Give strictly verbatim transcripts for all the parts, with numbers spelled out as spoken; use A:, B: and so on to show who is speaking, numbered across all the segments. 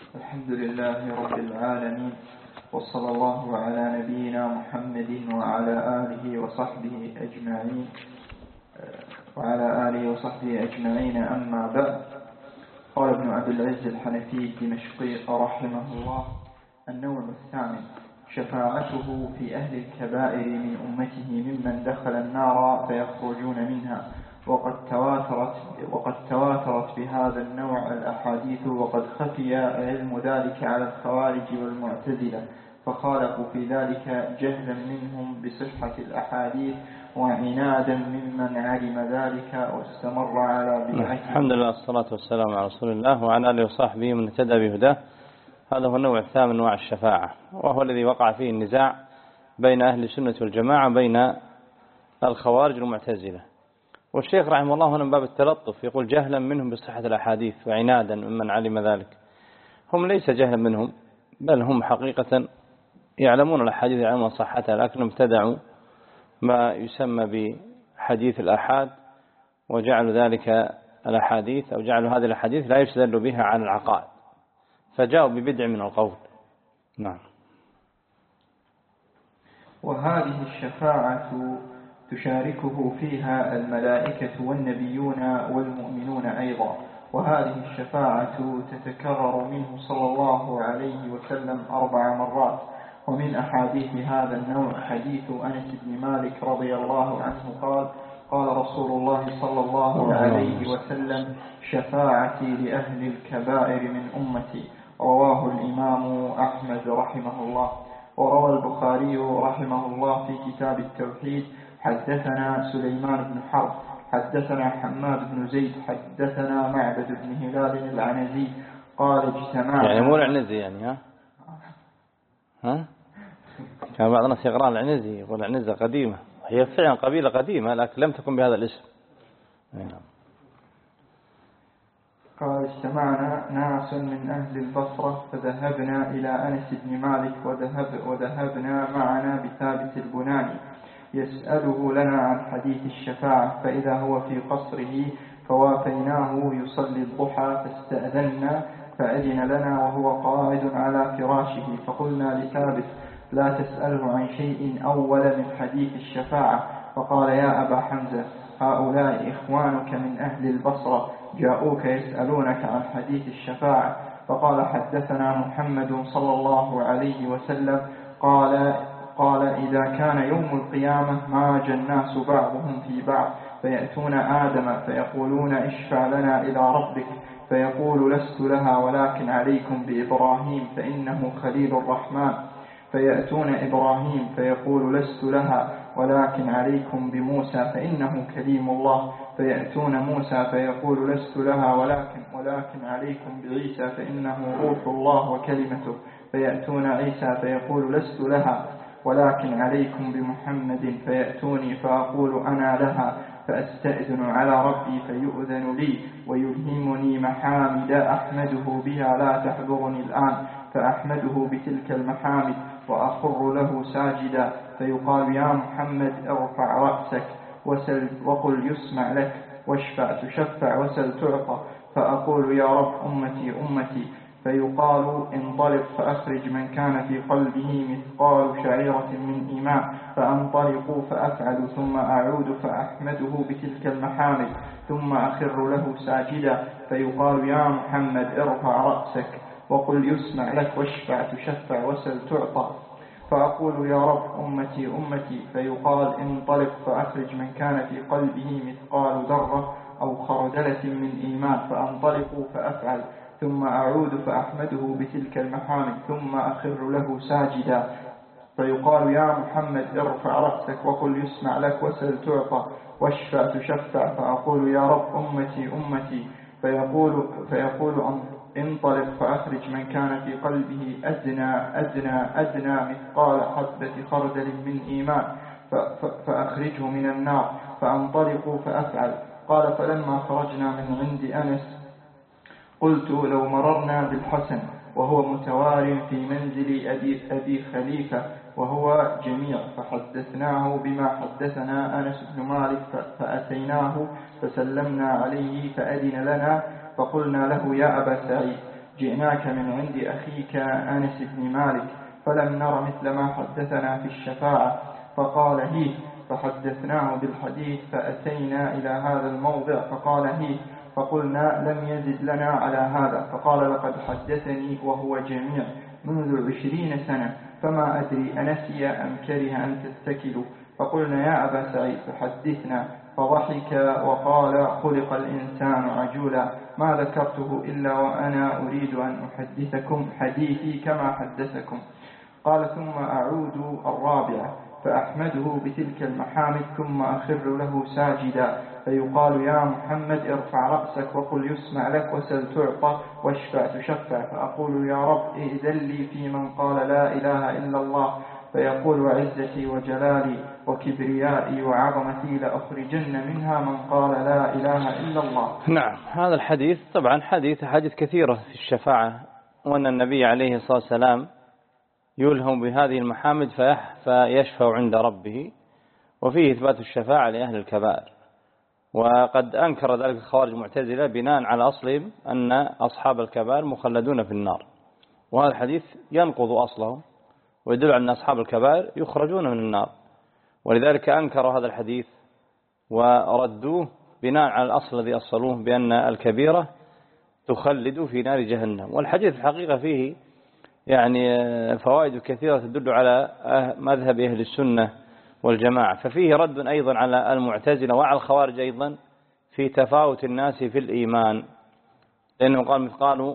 A: الحمد لله رب العالمين، وصلى الله على نبينا محمد وعلى آله وصحبه أجمعين وعلى آله وصحبه أجمعين أما بعد. قال ابن عبد العز الحنفي الدمشقي رحمه الله: النوع الثامن: شفاعته في أهل الكبائر من أمته ممن دخل النار فيخرجون منها. وقد تواترت, وقد تواترت بهذا النوع الأحاديث، وقد خفي علم ذلك على الخوارج والمعتزلة، فخالفوا في ذلك جهلا منهم بصحة الأحاديث وعنادا ممن علم ذلك واستمر على بدعته.
B: الحمد لله والصلاة والسلام على رسول الله وعلى آله وصحبه من اهتدى بهداه. هذا هو النوع الثامن من أنواع الشفاعة، وهو الذي وقع فيه النزاع بين أهل السنة والجماعة بين الخوارج والمعتزلة. والشيخ رحمه الله هنا من باب التلطف يقول جهلا منهم بصحة الأحاديث وعنادا ممن علم ذلك. هم ليس جهلا منهم، بل هم حقيقة يعلمون الأحاديث يعلمون صحتها، لكنهم ابتدعوا ما يسمى بحديث الآحاد، وجعلوا ذلك الأحاديث أو جعلوا هذه الأحاديث لا يستدل بها على العقائد، فجاءوا ببدع من القول. نعم.
A: وهذه الشفاعة تشاركه فيها الملائكة والنبيون والمؤمنون أيضا. وهذه الشفاعة تتكرر منه صلى الله عليه وسلم أربع مرات. ومن أحاديث هذا النوع حديث أنس بن مالك رضي الله عنه قال: قال رسول الله صلى الله عليه وسلم: شفاعتي لأهل الكبائر من أمتي. رواه الإمام أحمد رحمه الله. وروى البخاري رحمه الله في كتاب التوحيد: حدثنا سليمان بن حرب حدثنا حماد بن زيد حدثنا معبد بن هلال العنزي قال: اجتمعنا.
B: يعني مو العنزي يعني ها ها كان بعض الناس يقرأ العنزي يقول العنزة قديمة، هي فعلا قبيلة قديمة لكن لم تكن بهذا الاسم.
A: قال: اجتمعنا ناس من أهل البصرة فذهبنا إلى أنس بن مالك وذهب وذهبنا معنا بثابت البناني يسأله لنا عن حديث الشفاعة، فإذا هو في قصره فوافيناه يصلي الضحى فاستأذنا فأذن لنا وهو قاعد على فراشه، فقلنا لثابت: لا تسأله عن شيء أول من حديث الشفاعة. فقال: يا أبا حمزة، هؤلاء إخوانك من أهل البصرة جاءوك يسألونك عن حديث الشفاعة. فقال: حدثنا محمد صلى الله عليه وسلم قال قال إذا كان يوم القيامة ماج الناس بعضهم في بعض، فيأتون آدم فيقولون: اشفع لنا إلى ربك، فيقول: لست لها ولكن عليكم بإبراهيم فإنه خليل الرحمن. فيأتون إبراهيم فيقول: لست لها ولكن عليكم بموسى فإنه كليم الله. فيأتون موسى فيقول: لست لها ولكن ولكن عليكم بعيسى فإنه روح الله وكلمته. فيأتون عيسى فيقول: لست لها ولكن عليكم بمحمد. فيأتوني فأقول: أنا لها، فأستأذن على ربي فيؤذن لي ويلهمني محامد أحمده بها لا تحضرني الآن، فأحمده بتلك المحامد وأخر له ساجدا، فيقال: يا محمد ارفع رأسك وسل وقل يسمع لك، واشفع تشفع وسل تعطى. فأقول: يا رب أمتي أمتي. فيقال: انطلق فأخرج من كان في قلبه مثقال شعيرة من إيمان، فأنطلق فأفعل، ثم أعود فأحمده بتلك المحامد، ثم أخر له ساجدا. فيقال: يا محمد ارفع رأسك وقل يسمع لك، واشفع تشفع وسل تعطى. فأقول: يا رب أمتي أمتي. فيقال: انطلق فأخرج من كان في قلبه مثقال ذرة أو خردلة من إيمان، فأنطلق فأفعل، ثم أعود فأحمده بتلك المحامد، ثم أخر له ساجدا. فيقال: يا محمد ارفع رأسك وقل يسمع لك وسل تعطى واشفع تشفع. فأقول: يا رب أمتي أمتي. فيقول, فيقول انطلق فأخرج من كان في قلبه أدنى أدنى أدنى مثقال حبة خردل من إيمان، فأخرجه من النار، فأنطلق فأفعل. قال: فلما خرجنا من عند أنس قلت: لو مررنا بالحسن وهو متوار في منزل أبي, أبي خليفة وهو جميع، فحدثناه بما حدثنا أنس بن مالك، فأتيناه فسلمنا عليه فأذن لنا، فقلنا له: يا أبا سعيد، جئناك من عند أخيك أنس بن مالك فلم نر مثل ما حدثنا في الشفاعة، فقال هي، فحدثناه بالحديث، فأتينا إلى هذا الموضع فقال هي، فقلنا لم يزد لنا على هذا، فقال لقد حدثني وهو جميع منذ عشرين سنة، فما أدري أنسي أم كره أن تتكلوا، فقلنا يا أبا سعيد فحدثنا، فضحك وقال خلق الإنسان عجولا، ما ذكرته إلا وأنا أريد أن أحدثكم حديثي كما حدثكم. قال ثم أعود الرابعة فأحمده بتلك المحامد ثم أخر له ساجدا، فيقال يا محمد ارفع رأسك وقل يسمع لك وسل تعطى واشفع تشفع، فأقول يا رب ائذن لي في من قال لا إله إلا الله، فيقول وعزتي وجلالي وكبريائي وعظمتي لأخرجن منها من قال لا إله إلا الله.
B: نعم، هذا الحديث طبعا حديث حديث كثيرة في الشفاعة، وأن النبي عليه الصلاة والسلام يلهم بهذه المحامد فيشفع عند ربه، وفيه إثبات الشفاعة لأهل الكبائر. وقد أنكر ذلك الخوارج المعتزلة بناء على أصلهم أن أصحاب الكبائر مخلدون في النار، وهذا الحديث ينقض أصله ويدل على أن أصحاب الكبائر يخرجون من النار، ولذلك أنكروا هذا الحديث وردوه بناء على الأصل الذي أصلوه بأن الكبيرة تخلد في نار جهنم. والحديث الحقيقة فيه يعني فوائد كثيرة تدل على مذهب أهل السنة والجماعة، ففيه رد أيضا على المعتزلة وعلى الخوارج أيضا في تفاوت الناس في الإيمان، لأنه قال مثقال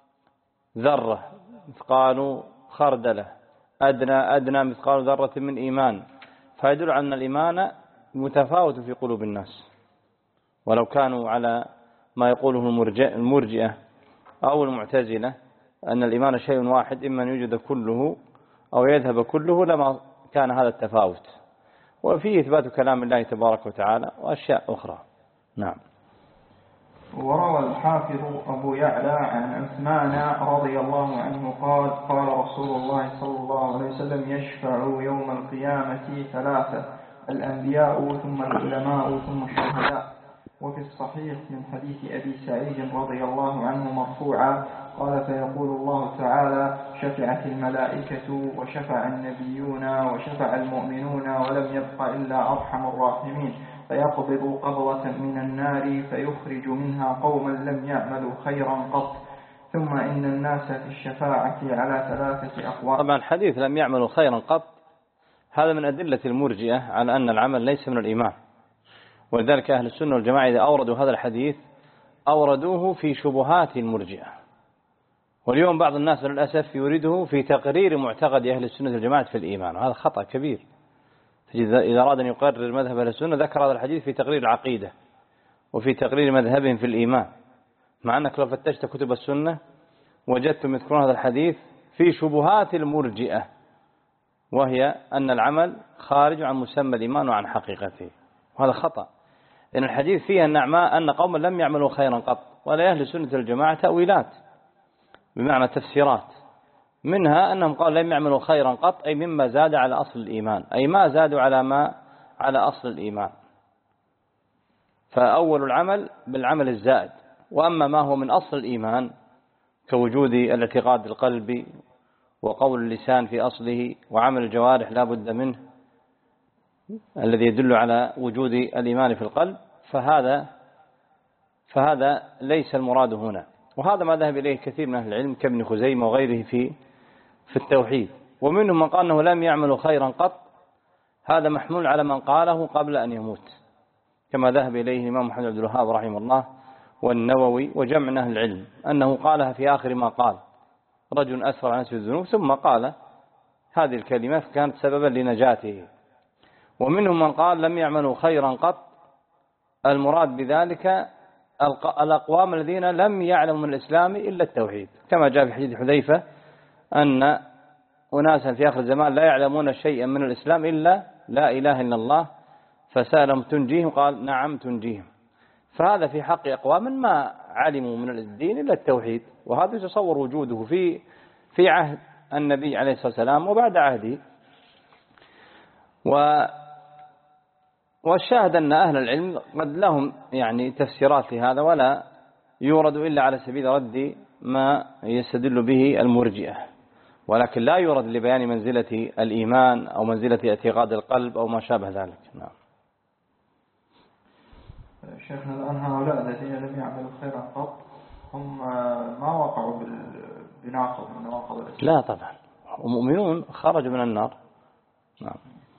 B: ذرة، مثقال خردلة، أدنى أدنى مثقال ذرة من إيمان، فيدل على أن الإيمان متفاوت في قلوب الناس، ولو كانوا على ما يقوله المرجئة أو المعتزلة أن الإيمان شيء واحد إما أن يوجد كله أو يذهب كله لما كان هذا التفاوت. وفيه إثبات كلام الله تبارك وتعالى وأشياء أخرى. نعم.
A: وروى الحافظ أبو يعلى عن عثمان رضي الله عنه قال قال رسول الله صلى الله عليه وسلم يشفع يوم القيامة ثلاثة، الأنبياء ثم العلماء ثم الشهداء. وفي الصحيح من حديث أبي سعيد رضي الله عنه مرفوعا قال فيقول الله تعالى شفعت الملائكة وشفع النبيون وشفع المؤمنون ولم يبق إلا أرحم الراحمين، فيقبض قبضة من النار فيخرج منها قوما لم يعملوا خيرا قط، ثم إن الناس في الشفاعة على ثلاثة أقوام.
B: طبعا الحديث لم يعملوا خيرا قط هذا من أدلة المرجئة على أن العمل ليس من الإيمان، ولذلك أهل السنة والجماعة إذا أوردوا هذا الحديث أوردوه في شبهات المرجئة. واليوم بعض الناس للأسف يريده في تقرير معتقد أهل السنة والجماعة في الإيمان، وهذا خطأ كبير. إذا أراد أن يقرر مذهب أهل السنة ذكر هذا الحديث في تقرير العقيدة وفي تقرير مذهبهم في الإيمان، مع أنك لو فتشت كتب السنة وجدتم يذكرون هذا الحديث في شبهات المرجئة، وهي أن العمل خارج عن مسمى الإيمان وعن حقيقته، وهذا خطأ. لأن الحديث فيه أن أن قوما لم يعملوا خيرا قط، ولا أهل السنة والجماعة تأويلات بمعنى تفسيرات، منها أنهم قالوا لم يعملوا خيرا قط أي مما زاد على أصل الإيمان، أي ما زادوا على ما على أصل الإيمان، فأول العمل بالعمل الزائد. وأما ما هو من أصل الإيمان كوجود الاعتقاد القلبي وقول اللسان في أصله وعمل الجوارح لا بد منه الذي يدل على وجود الإيمان في القلب، فهذا فهذا ليس المراد هنا، وهذا ما ذهب إليه كثير من أهل العلم كابن خزيمة وغيره في في التوحيد. ومنهم من قال أنه لم يعملوا خيرا قط، هذا محمول على من قاله قبل أن يموت، كما ذهب إليه الإمام محمد عبد الوهاب رحمه الله والنووي وجمع من أهل العلم، أنه قالها في آخر ما قال رجل أسفر عن نفسه الذنوب ثم قال هذه الكلمة كانت سببا لنجاته. ومنهم من قال لم يعملوا خيرا قط، المراد بذلك الأقوام الذين لم يعلموا من الإسلام إلا التوحيد، كما جاء في حديث حذيفة أن أناسا في آخر الزمان لا يعلمون شيئا من الإسلام إلا لا إله إلا الله، فسألهم تنجيهم قال نعم تنجيهم. فهذا في حق أقوام ما علموا من الدين إلا التوحيد، وهذا يتصور وجوده في في عهد النبي عليه الصلاة والسلام وبعد عهده. و والشاهد أن أهل العلم قد لهم يعني تفسيرات لهذا، ولا يورد إلا على سبيل رد ما يستدل به المرجئة، ولكن لا يرد لبيان منزلة الإيمان أو منزلة اعتقاد القلب أو ما شابه ذلك. نعم.
A: شيخنا الآن هؤلاء الذين لم يعملوا خيرا قط هم ما وقعوا بناقض من نواقض الإسلام؟
B: لا طبعا، هم مؤمنون خرجوا من النار. نعم.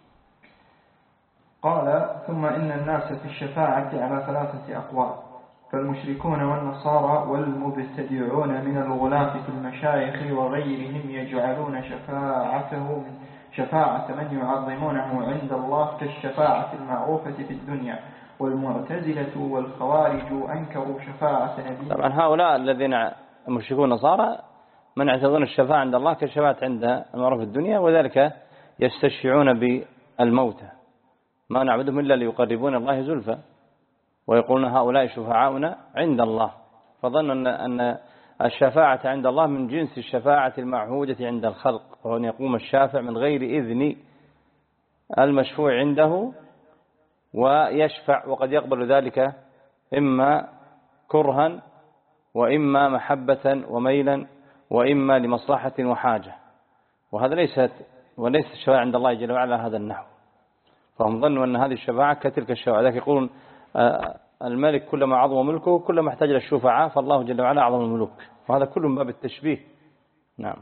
A: قال: ثم إن الناس في الشفاعة على ثلاثة أقوال، فالمشركون والنصارى والمبتدعون من الغلاة في المشايخ وغيرهم يجعلون شفاعته شفاعة من يعظمونه عند الله كالشفاعة المعروفة في الدنيا، والمعتزلة والخوارج أنكروا شفاعة نبي.
B: طبعا هؤلاء الذين المشركون والنصارى من يعتبرون الشفاعة عند الله كالشفاعة عند المعروف في الدنيا، وذلك يستشفعون بالموتى ما نعبدهم إلا ليقربون الله زلفى، ويقولون هؤلاء شفعاؤنا عند الله، فظنوا أن الشفاعة عند الله من جنس الشفاعة المعهودة عند الخلق، وهو أن يقوم الشافع من غير إذن المشفوع عنده ويشفع، وقد يقبل ذلك إما كرها وإما محبة وميلا وإما لمصلحة وحاجة، وهذا ليست وليس الشفاعة عند الله جل وعلا هذا النحو. فهم ظنوا أن هذه الشفاعة كتلك الشفاعة، ذلك يقولون الملك كلما عظم ملكه كلما احتاج للشفعاء، فالله جل وعلا أعظم الملوك، وهذا كله من باب التشبيه. نعم.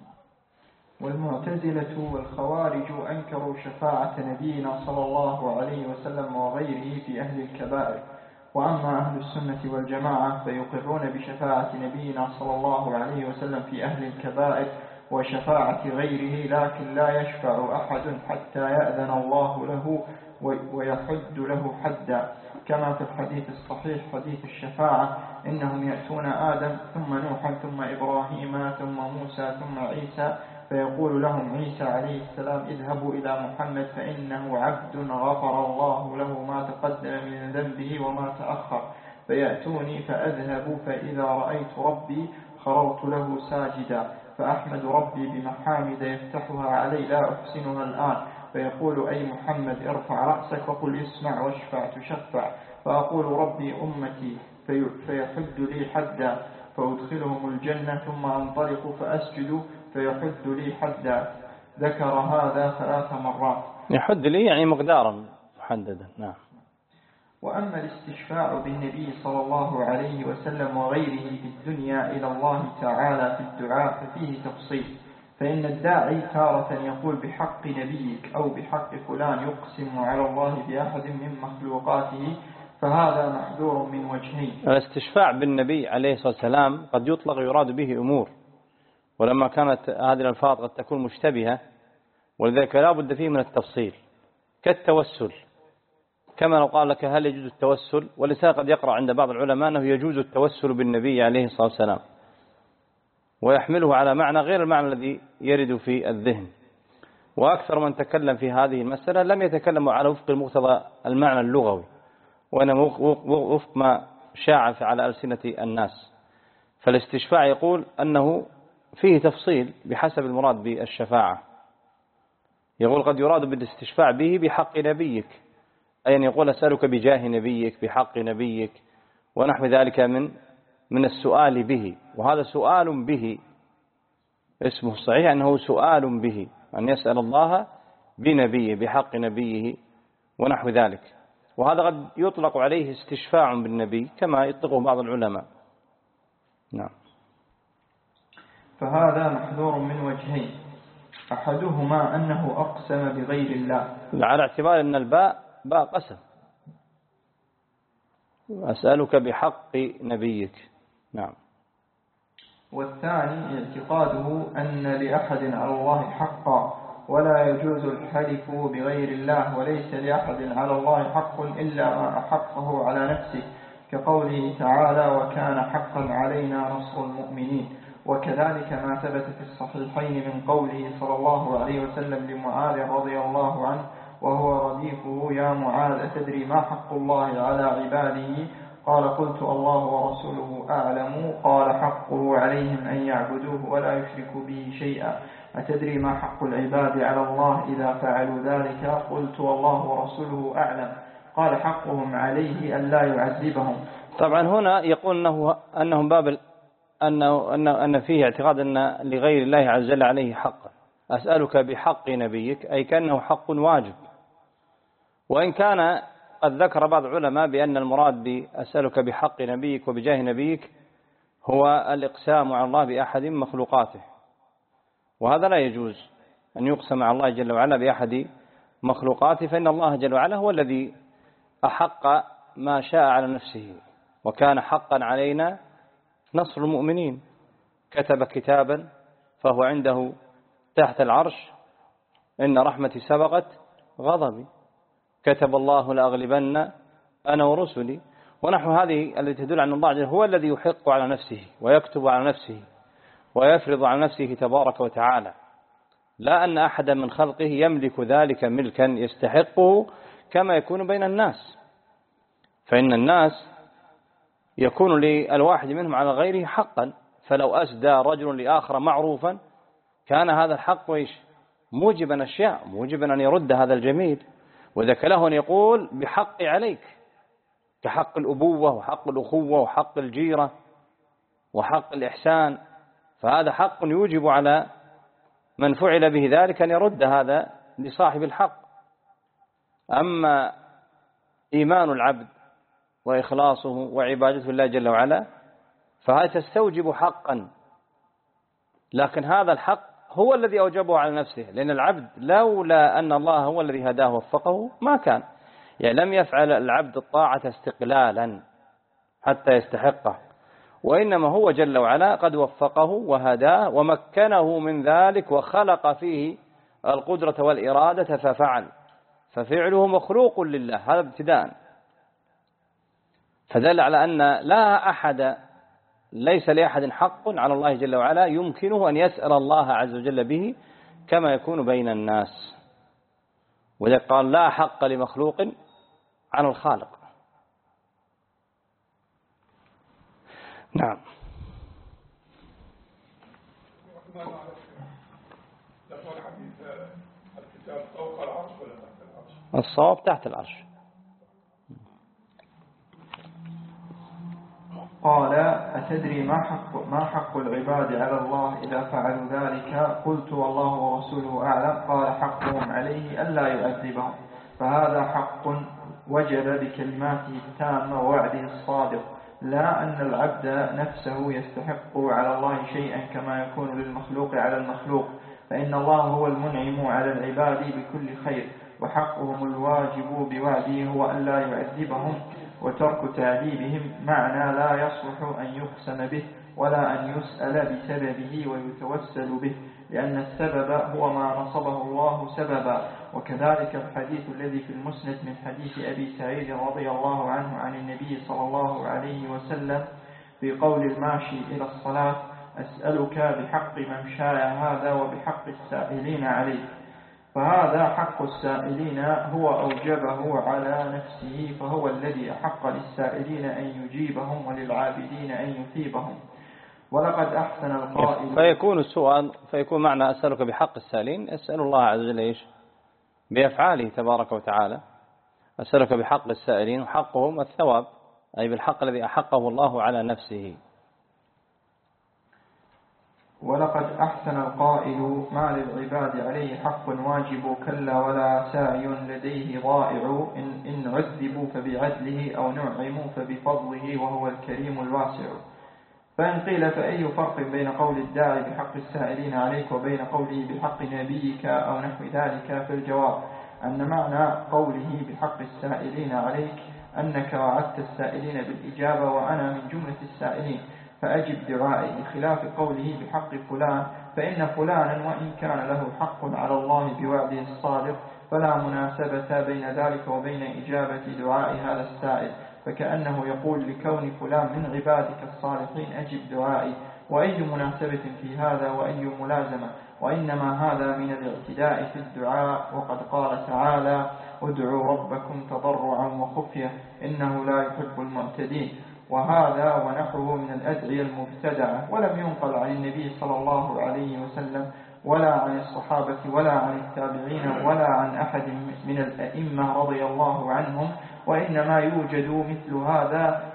A: والمعتزلة والخوارج أنكروا شفاعة نبينا صلى الله عليه وسلم وغيره في أهل الكبائر، وأما أهل السنة والجماعة فيقرون بشفاعة نبينا صلى الله عليه وسلم في أهل الكبائر وشفاعة غيره، لكن لا يشفع أحد حتى يأذن الله له ويحد له حدا، كما في الحديث الصحيح حديث الشفاعة: إنهم يأتون آدم ثم نوحا ثم إبراهيم ثم موسى ثم عيسى، فيقول لهم عيسى عليه السلام: اذهبوا إلى محمد فإنه عبد غفر الله له ما تقدم من ذنبه وما تأخر، فيأتوني فأذهب فإذا رأيت ربي خررت له ساجدا، فأحمد ربي بمحامد يفتحها علي لا أحسنها الآن، فيقول: أي محمد ارفع رأسك وقل يسمع واشفع تشفع، فأقول: ربي أمتي، في فيحد لي حدا، فأدخلهم الجنة ثم أنطلق فأسجد فيحد لي حدا. ذكر هذا ثلاث مرات.
B: يحد لي يعني مقدارا محددا. نعم.
A: وأما الاستشفاع بالنبي صلى الله عليه وسلم وغيره في الدنيا إلى الله تعالى في الدعاء ففيه تفصيل، فإن الداعي تارة يقول بحق نبيك أو بحق فلان يقسم على الله بأحد من مخلوقاته، فهذا محذور من وجهين.
B: الاستشفاع بالنبي عليه الصلاة والسلام قد يطلق يراد به أمور، ولما كانت هذه الألفاظ قد تكون مشتبهة، ولذلك لا بد فيه من التفصيل، كالتوسل، كما لو قال لك هل يجوز التوسل، ولسان قد يقرأ عند بعض العلماء أنه يجوز التوسل بالنبي عليه الصلاة والسلام، ويحمله على معنى غير المعنى الذي يرد في الذهن. وأكثر من تكلم في هذه المسألة لم يتكلم على وفق المقتضى المعنى اللغوي، وإنما وفق ما شاع على ألسنة الناس. فالاستشفاع يقول أنه فيه تفصيل بحسب المراد بالشفاعة، يقول قد يراد بالاستشفاع به بحق نبيك، أي أن يقول أسألك بجاه نبيك بحق نبيك ونحو ذلك من من السؤال به، وهذا سؤال به اسمه الصحيح أنه سؤال به، أن يسأل الله بنبيه بحق نبيه ونحو ذلك، وهذا قد يطلق عليه استشفاع بالنبي كما يطلقه بعض العلماء. نعم.
A: فهذا محذور من وجهين، أحدهما أنه أقسم بغير الله
B: على اعتبار أن الباء باء قسم، أسألك بحق نبيك. نعم.
A: والثاني اعتقاده أن لأحد على الله حقا، ولا يجوز الحلف بغير الله، وليس لأحد على الله حق إلا ما أحقه على نفسه، كقوله تعالى: وكان حقا علينا نصر المؤمنين. وكذلك ما ثبت في الصحيحين من قوله صلى الله عليه وسلم لمعاذ رضي الله عنه وهو رديفه: يا معاذ أتدري ما حق الله على عباده؟ قال: قلت الله ورسوله أعلم. قال: حقه عليهم أن يعبدوه ولا يشركوا به شيئا. أتدري ما حق العباد على الله إذا فعلوا ذلك؟ قلت الله ورسوله أعلم. قال: حقهم عليه أن لا يعذبهم.
B: طبعا هنا يقول أنه أنهم باب أنه أن أن فيه اعتقاد أن لغير الله عز وجل عليه حقا. أسألك بحق نبيك أي كأنه حق واجب، وإن كان قد ذكر بعض العلماء بأن المراد بأسألك بحق نبيك وبجاه نبيك هو الإقسام على الله بأحد مخلوقاته، وهذا لا يجوز أن يقسم على الله جل وعلا بأحد مخلوقاته، فإن الله جل وعلا هو الذي أحق ما شاء على نفسه، وكان حقا علينا نصر المؤمنين. كتب كتابا فهو عنده تحت العرش إن رحمتي سبقت غضبي، كتب الله لأغلبن أنا ورسلي، ونحو هذه التي تدل على الله عز وجل هو الذي يحق على نفسه ويكتب على نفسه ويفرض على نفسه تبارك وتعالى، لا أن أحدا من خلقه يملك ذلك ملكا يستحقه كما يكون بين الناس، فإن الناس يكون للواحد منهم على غيره حقا، فلو أسدى رجل لآخر معروفا كان هذا الحق وإيش موجبا أشياء، موجبا أن يرد هذا الجميل، وذاك له أن يقول بحق عليك كحق الأبوة وحق الأخوة وحق الجيرة وحق الإحسان، فهذا حق يوجب على من فعل به ذلك أن يرد هذا لصاحب الحق. أما إيمان العبد وإخلاصه وعبادته الله جل وعلا فهذا تستوجب حقا، لكن هذا الحق هو الذي أوجبه على نفسه، لأن العبد لولا أن الله هو الذي هداه ووفقه ما كان، يعني لم يفعل العبد الطاعة استقلالا حتى يستحقه، وإنما هو جل وعلا قد وفقه وهداه ومكنه من ذلك وخلق فيه القدرة والإرادة ففعل، ففعله مخلوق لله، هذا ابتداء. فدل على أن لا أحد ليس لأحد حق على الله جل وعلا يمكنه أن يسأل الله عز وجل به كما يكون بين الناس، وذلك قال لا حق لمخلوق على الخالق. نعم. الصواب تحت العرش.
A: قال أتدري ما حق, ما حق العباد على الله إذا فعلوا ذلك؟ قلت والله ورسوله أعلم. قال حقهم عليه ألا يعذبهم، فهذا حق وجب بكلماته التامة ووعده الصادق، لا أن العبد نفسه يستحق على الله شيئا كما يكون للمخلوق على المخلوق، فإن الله هو المنعم على العباد بكل خير، وحقهم الواجب بوعده هو أن لا يعذبهم، وترك تعذيبهم معنى لا يصلح أن يقسم به ولا أن يسأل بسببه ويتوسل به، لأن السبب هو ما نصبه الله سببا. وكذلك الحديث الذي في المسند من حديث أبي سعيد رضي الله عنه عن النبي صلى الله عليه وسلم في قول الماشي إلى الصلاة أسألك بحق ممشاي هذا وبحق السائلين عليه، فهذا حق السائلين هو أوجبه على نفسه، فهو الذي أحق للسائلين أن يجيبهم وللعابدين أن يثيبهم. ولقد أحسن القائل.
B: فيكون السؤال فيكون معنى أسألك بحق السائلين أسأل الله عز وجل إيش بأفعاله تبارك وتعالى، أسألك بحق السائلين وحقهم الثواب، أي بالحق الذي أحقه الله على نفسه.
A: ولقد أحسن القائل ما للعباد عليه حق واجب كلا ولا سعي لديه ضائع، إن, إن عذبوا فبعدله أو نعموا فبفضله وهو الكريم الواسع. فإن قيل فأي فرق بين قول الداعي بحق السائلين عليك وبين قوله بحق نبيك أو نحو ذلك؟ في الجواب أن معنى قوله بحق السائلين عليك أنك وعدت السائلين بالإجابة وأنا من جملة السائلين فأجب دعائي، بخلاف قوله بحق فلان، فإن فلانا وإن كان له حق على الله بوعده الصادق فلا مناسبة بين ذلك وبين إجابة دعاء هذا السائل، فكأنه يقول لكون فلان من عبادك الصالحين أجب دعائي، وأي مناسبة في هذا وأي ملازمة؟ وإنما هذا من الاعتداء في الدعاء، وقد قال تعالى ادعوا ربكم تضرعا وخفية إنه لا يحب المعتدين، وهذا ونحوه من الأدعية المبتدعة، ولم ينقل عن النبي صلى الله عليه وسلم ولا عن الصحابة ولا عن التابعين ولا عن أحد من الأئمة رضي الله عنهم، وإنما يوجد مثل هذا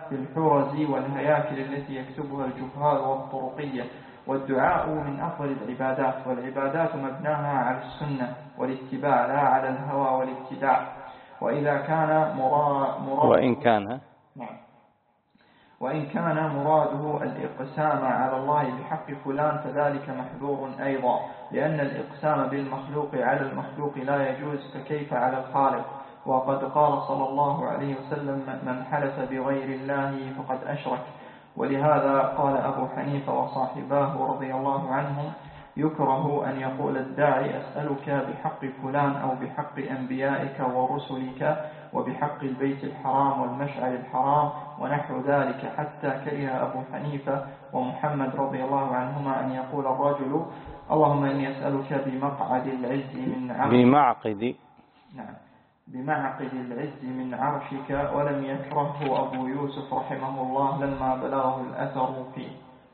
A: في الحرز والهياكل التي يكتبها الجهال والطرقية. والدعاء من أفضل العبادات، والعبادات مبناها على السنة والاتباع لا على الهوى والابتداع. وإذا كان مراد
B: وإن كان
A: نعم وإن كان مراده الإقسام على الله بحق فلان فذلك محذور أيضا، لأن الإقسام بالمخلوق على المخلوق لا يجوز، فكيف على الخالق؟ وقد قال صلى الله عليه وسلم: من حلف بغير الله فقد أشرك. ولهذا قال أبو حنيفة وصاحباه رضي الله عنهم: يكره أن يقول الداعي: أسألك بحق فلان أو بحق أنبيائك ورسلك وبحق البيت الحرام والمشعر الحرام ونحو ذلك، حتى كره أبو حنيفة ومحمد رضي الله عنهما أن يقول الرجل: اللهم إني أسألك بمقعد العز من عرشك
B: بمعقد
A: نعم بمعقد العز من عرشك. ولم يكرهه أبو يوسف رحمه الله لما بلغه الأثر فيه.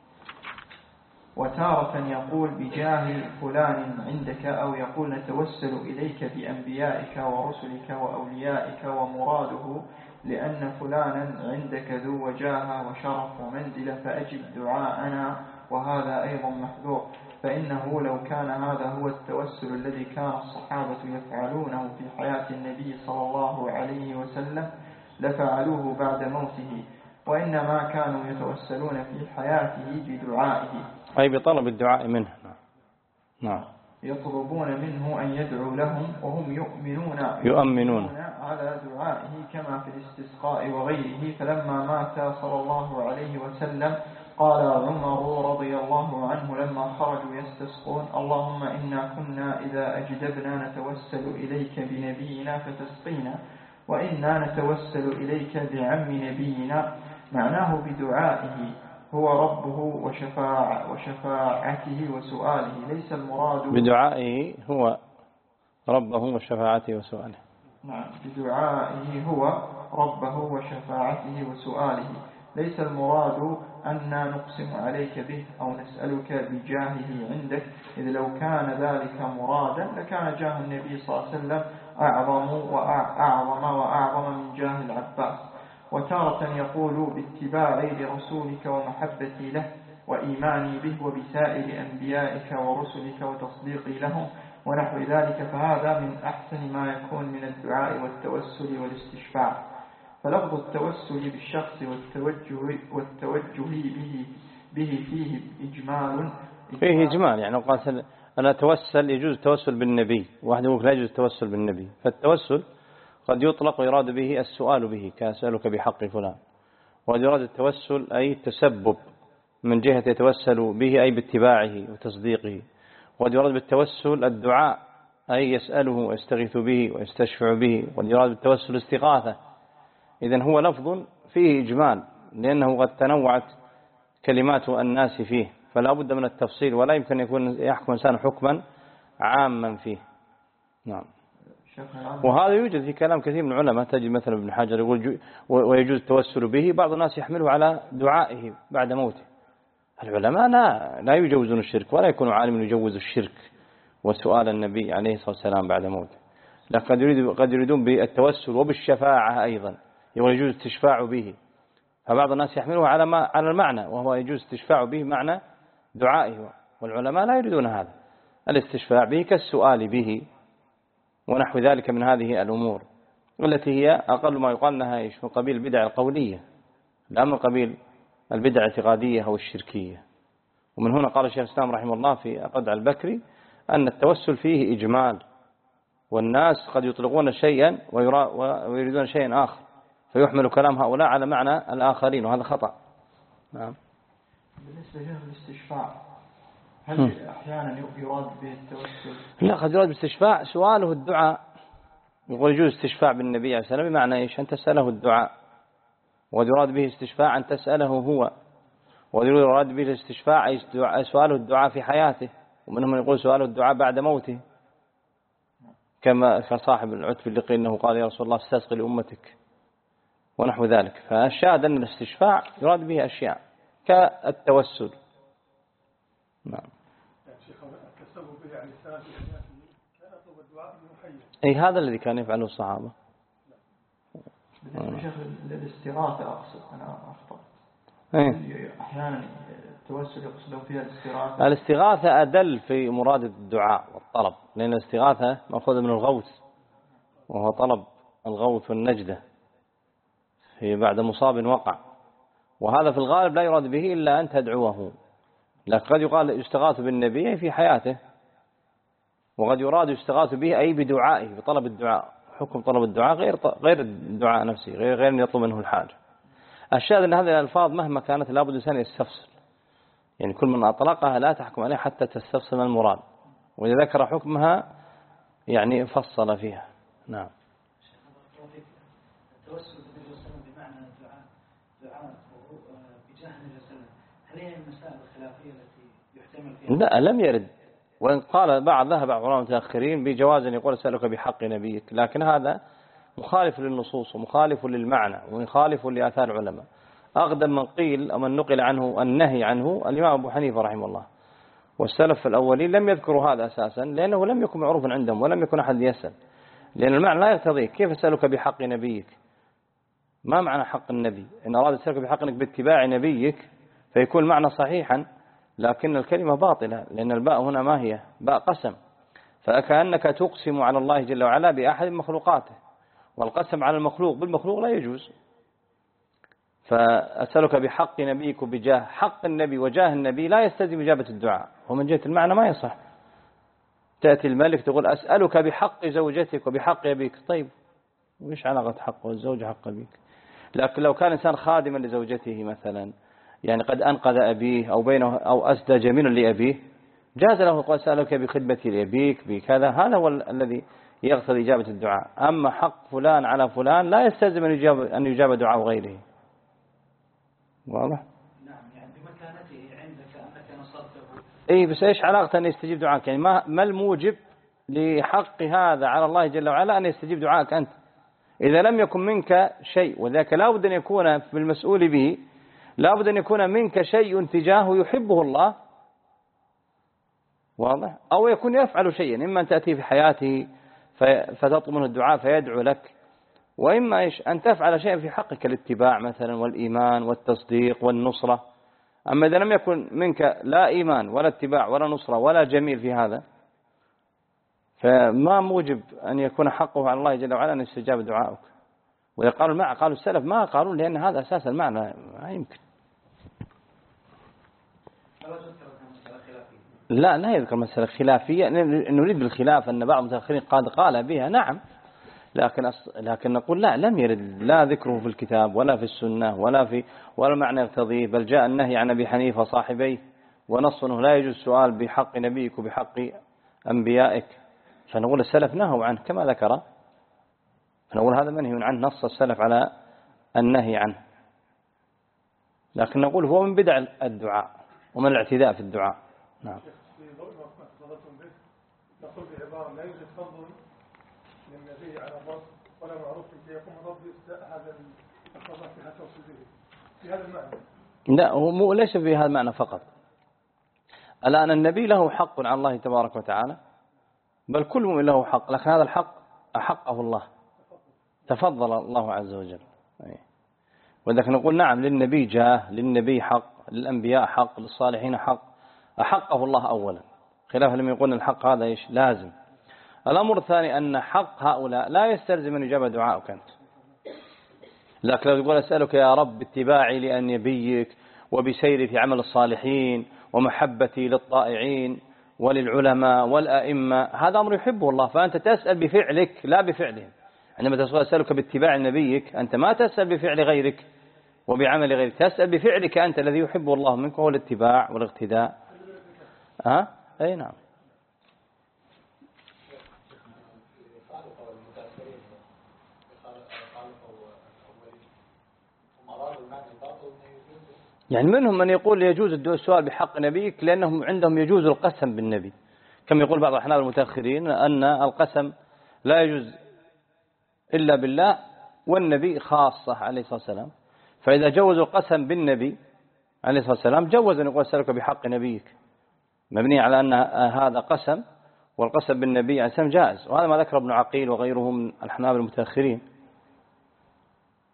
A: وتارة يقول: بجاه فلان عندك، أو يقول: نتوسل إليك بأنبيائك ورسلك وأوليائك، ومراده لأن فلانا عندك ذو وجاهة وشرف ومنزلة فأجب دعاءنا. وهذا أيضا محذور، فإنه لو كان هذا هو التوسل الذي كان الصحابة يفعلونه في حياة النبي صلى الله عليه وسلم لفعلوه بعد موته، وإنما كانوا يتوسلون في حياته بدعائه،
B: أي بطلب الدعاء منه. نعم.
A: يطلبون منه أن يدعو لهم وهم يؤمنون
B: يؤمنون
A: على دعائه كما في الاستسقاء وغيره. فلما مات صلى الله عليه وسلم قال عمر رضي الله عنه لما خرجوا يستسقون: اللهم إنا كنا إذا أجدبنا نتوسل إليك بنبينا فتسقينا، وإنا نتوسل إليك بعم نبينا. معناه بدعائه هو ربه وشفاع وشفاعته وسؤاله، ليس المراد
B: بدعائه هو ربه وشفاعته وسؤاله.
A: نعم بدعائه هو ربه وشفاعته وسؤاله، ليس المراد أن نقسم عليك به أو نسألك بجاهه عندك، إذ لو كان ذلك مرادا لكان جاه النبي صلى الله عليه وسلم أعظم وأعظم وأعظم من جاه العباس. وتارة يقول: باتباعي لرسولك ومحبتي له وإيماني به وبسائر أنبيائك ورسلك وتصديقي لهم ونحو ذلك. فهذا من أحسن ما يكون من الدعاء والتوسل والاستشفاع. فلفظ التوسل بالشخص والتوجه, والتوجه به, به فيه إجمال
B: فيه إجمال، يعني قال أنا أتوسل يجوز التوسل بالنبي، واحد يقول لا يجوز التوسل بالنبي. فالتوسل قد يطلق ويراد به السؤال به كأسألك بحق فلان، وقد يراد التوسل أي التسبب من جهة يتوسل به أي باتباعه وتصديقه، وقد يراد بالتوسل الدعاء أي يسأله ويستغيث به ويستشفع به، وقد يراد بالتوسل استغاثة. إذن هو لفظ فيه إجمال لأنه قد تنوعت كلمات الناس فيه، فلا بد من التفصيل، ولا يمكن يكون يحكم إنسان حكما عاما فيه. نعم. وهذا يوجد في كلام كثير من العلماء، تجد مثلا ابن حجر يقول ويجوز التوسل به، بعض الناس يحمله على دعائه بعد موته. العلماء لا لا يجوزون الشرك، ولا يكون عالم يجوز الشرك وسؤال النبي عليه الصلاة والسلام بعد موته، لقد يريد قد يريدون بالتوسل وبالشفاعة أيضا، يجوز استشفاع به. فبعض الناس يحمله على ما على المعنى، وهو يجوز استشفاع به معنى دعائه، والعلماء لا يريدون هذا الاستشفاع به كالسؤال به ونحو ذلك من هذه الأمور التي هي أقل ما يقال أنها من قبيل البدع القولية لا من قبيل البدع الاعتقادية أو الشركية. ومن هنا قال الشيخ الإسلام رحمه الله في قدع البكري أن التوسل فيه إجمال، والناس قد يطلقون شيئا ويريدون شيئا آخر، فيحمل كلام هؤلاء على معنى الآخرين، وهذا خطأ. نعم.
A: بالنسبة للاستشفاع هل أحيانا يراد به التوسل؟
B: لا، قد يراد بالاستشفاع سؤاله الدعاء، يقول يجوز استشفاع بالنبي عليه السلام بمعنى إيش؟ أن تسأله الدعاء. وقد يراد به استشفاع أن تسأله هو، وقد يراد به الاستشفاع أي سؤاله الدعاء في حياته، ومنهم من يقول سؤاله الدعاء بعد موته، كما كصاحب العتب اللي قيل إنه قال يا رسول الله استسقي لأمتك ونحو ذلك. فالشاهد أن الاستشفاع يراد به أشياء كالتوسل. نعم. أي هذا الذي كان يفعله الصحابة.
A: بالنسبة شيخ للاستغاثة أقصد أنا أخطأ.
B: إيه؟
A: أحيانا التوسل يقصدون فيها الاستغاثة.
B: الاستغاثة أدل في مراد الدعاء والطلب، لأن الاستغاثة مأخوذة من الغوث، وهو طلب الغوث والنجدة في بعد مصاب وقع، وهذا في الغالب لا يراد به إلا أن تدعوه، لكن قد يقال يستغاث بالنبي في حياته، وقد يراد يستغاث به أي بدعائه، بطلب الدعاء. حكم طلب الدعاء غير غير الدعاء نفسه، غير غير أن يطلب منه الحاجة. الشاهد أن هذه الألفاظ مهما كانت لابد الإنسان يستفسر، يعني كل من أطلقها لا تحكم عليه حتى تستفسر المراد، وإذا ذكر حكمها يعني فصل فيها. نعم.
C: التوسل بالنبي صلى الله عليه وسلم بمعنى الدعاء دعاء بجاه النبي صلى الله عليه وسلم، هل هي المسائل الخلافية التي يحتمل فيها؟
B: لا، لم يرد، وإن قال بعض ذهب علماء المتأخرين بجواز أن يقول أسألك بحق نبيك، لكن هذا مخالف للنصوص ومخالف للمعنى ومخالف لآثار العلماء. أقدم من قيل أو من نقل عنه النهي عنه الإمام أبو حنيفة رحمه الله، والسلف الأولين لم يذكروا هذا أساسا لأنه لم يكن معروفا عندهم ولم يكن أحد يسأل، لأن المعنى لا يقتضيه. كيف أسألك بحق نبيك؟ ما معنى حق النبي؟ إن أراد أسألك بحق أنك باتباع نبيك فيكون المعنى صحيحا، لكن الكلمة باطلة، لأن الباء هنا ما هي باء قسم، فكأنك تقسم على الله جل وعلا بأحد مخلوقاته، والقسم على المخلوق بالمخلوق لا يجوز. فأسألك بحق نبيك وبجاه حق النبي وجاه النبي لا يستلزم إجابة الدعاء، ومن جهة المعنى ما يصح. تأتي الملك تقول أسألك بحق زوجتك وبحق أبيك، طيب وإيش علاقة حق الزوجة حق أبيك؟ لكن لو كان إنسان خادما لزوجته مثلا، يعني قد أنقذ أبيه أو بينه أو أسدى جميلا لأبيه، جاز له قال أسألك بخدمتي لأبيك بكذا، هذا هو الذي يقتضي إجابة الدعاء. أما حق فلان على فلان لا يستلزم أن يجاب, أن يجاب دعاء غيره. واضح؟
C: نعم، يعني بمكانته عندك أنك نصرته.
B: إيه، بس إيش علاقة أن يستجيب دعاءك؟ يعني ما, ما الموجب لحق هذا على الله جل وعلا أن يستجيب دعاءك أنت إذا لم يكن منك شيء؟ وذاك لا بد أن يكون في المسؤول به، لا بد أن يكون منك شيء تجاهه يحبه الله، واضح؟ أو يكون يفعل شيئا، إما أن تأتي في حياته فتطلب منه الدعاء فيدعو لك، وإما إيش أن تفعل شيئا في حقك، الاتباع مثلا والإيمان والتصديق والنصرة. أما إذا لم يكن منك لا إيمان ولا اتباع ولا نصرة ولا جميل في هذا، فما موجب أن يكون حقه على الله جل وعلا أن يستجاب دعائك. وإذا قالوا المعنى، قالوا السلف ما قالوا، لأن هذا أساس المعنى ما يمكن. لا لا يذكر مسألة خلافية، نريد بالخلاف أن بعض المتأخرين قد قال بها، نعم، لكن لكن نقول لا، لم يرد لا ذكره في الكتاب ولا في السنة ولا في ولا معنى يقتضيه، بل جاء النهي عن أبي حنيفة صاحبيه ونص أنه لا يجوز السؤال بحق نبيك وبحق أنبيائك، فنقول السلف نهوا عنه كما ذكر، فنقول هذا منهي عنه، نص السلف على النهي عنه، لكن نقول هو من بدع الدعاء ومن الاعتداء في الدعاء. نعم.
D: في ضوء ما تفضلتم به نقول بعبارة لا يوجد فضل للنبي على الرب ولا معروف كي يقوم الرب بإسداء هذا الفضل في هذا توصل به في هذا المعنى.
B: لا، هو ليس في هذا المعنى فقط. الآن النبي له حق على الله تبارك وتعالى، بل كل مؤمن له حق، لكن هذا الحق أحقه الله، تفضل الله عز وجل. وذلك نقول نعم، للنبي جاه، للنبي حق، للأنبياء حق، للصالحين حق، أحقه الله أولا، خلافا لم يقول الحق هذا إيش لازم. الأمر الثاني أن حق هؤلاء لا يستلزم أن يجاب دعاءك أنت، لكن لو تقول أسألك يا رب اتباعي لأن نبيك وبسيري في عمل الصالحين ومحبتي للطائعين وللعلماء والأئمة، هذا أمر يحبه الله، فأنت تسأل بفعلك لا بفعلهم. عندما تقول أسألك باتباع نبيك أنت ما تسأل بفعل غيرك وبعمل غيرك، تسأل بفعلك أنت الذي يحبه الله منك، وهو الاتباع والاقتداء. ها؟ أي نعم. يعني منهم من يقول يجوز السؤال بحق نبيك لأنهم عندهم يجوز القسم بالنبي، كما يقول بعض الأحناف المتأخرين أن القسم لا يجوز إلا بالله والنبي خاصة عليه الصلاة والسلام، فإذا جوزوا القسم بالنبي عليه الصلاة والسلام جوز أن يقول أسألك بحق نبيك، مبني على أن هذا قسم، والقسم بالنبي عليه السلام جائز، وهذا ما ذكر ابن عقيل وغيره من الأحناف المتأخرين.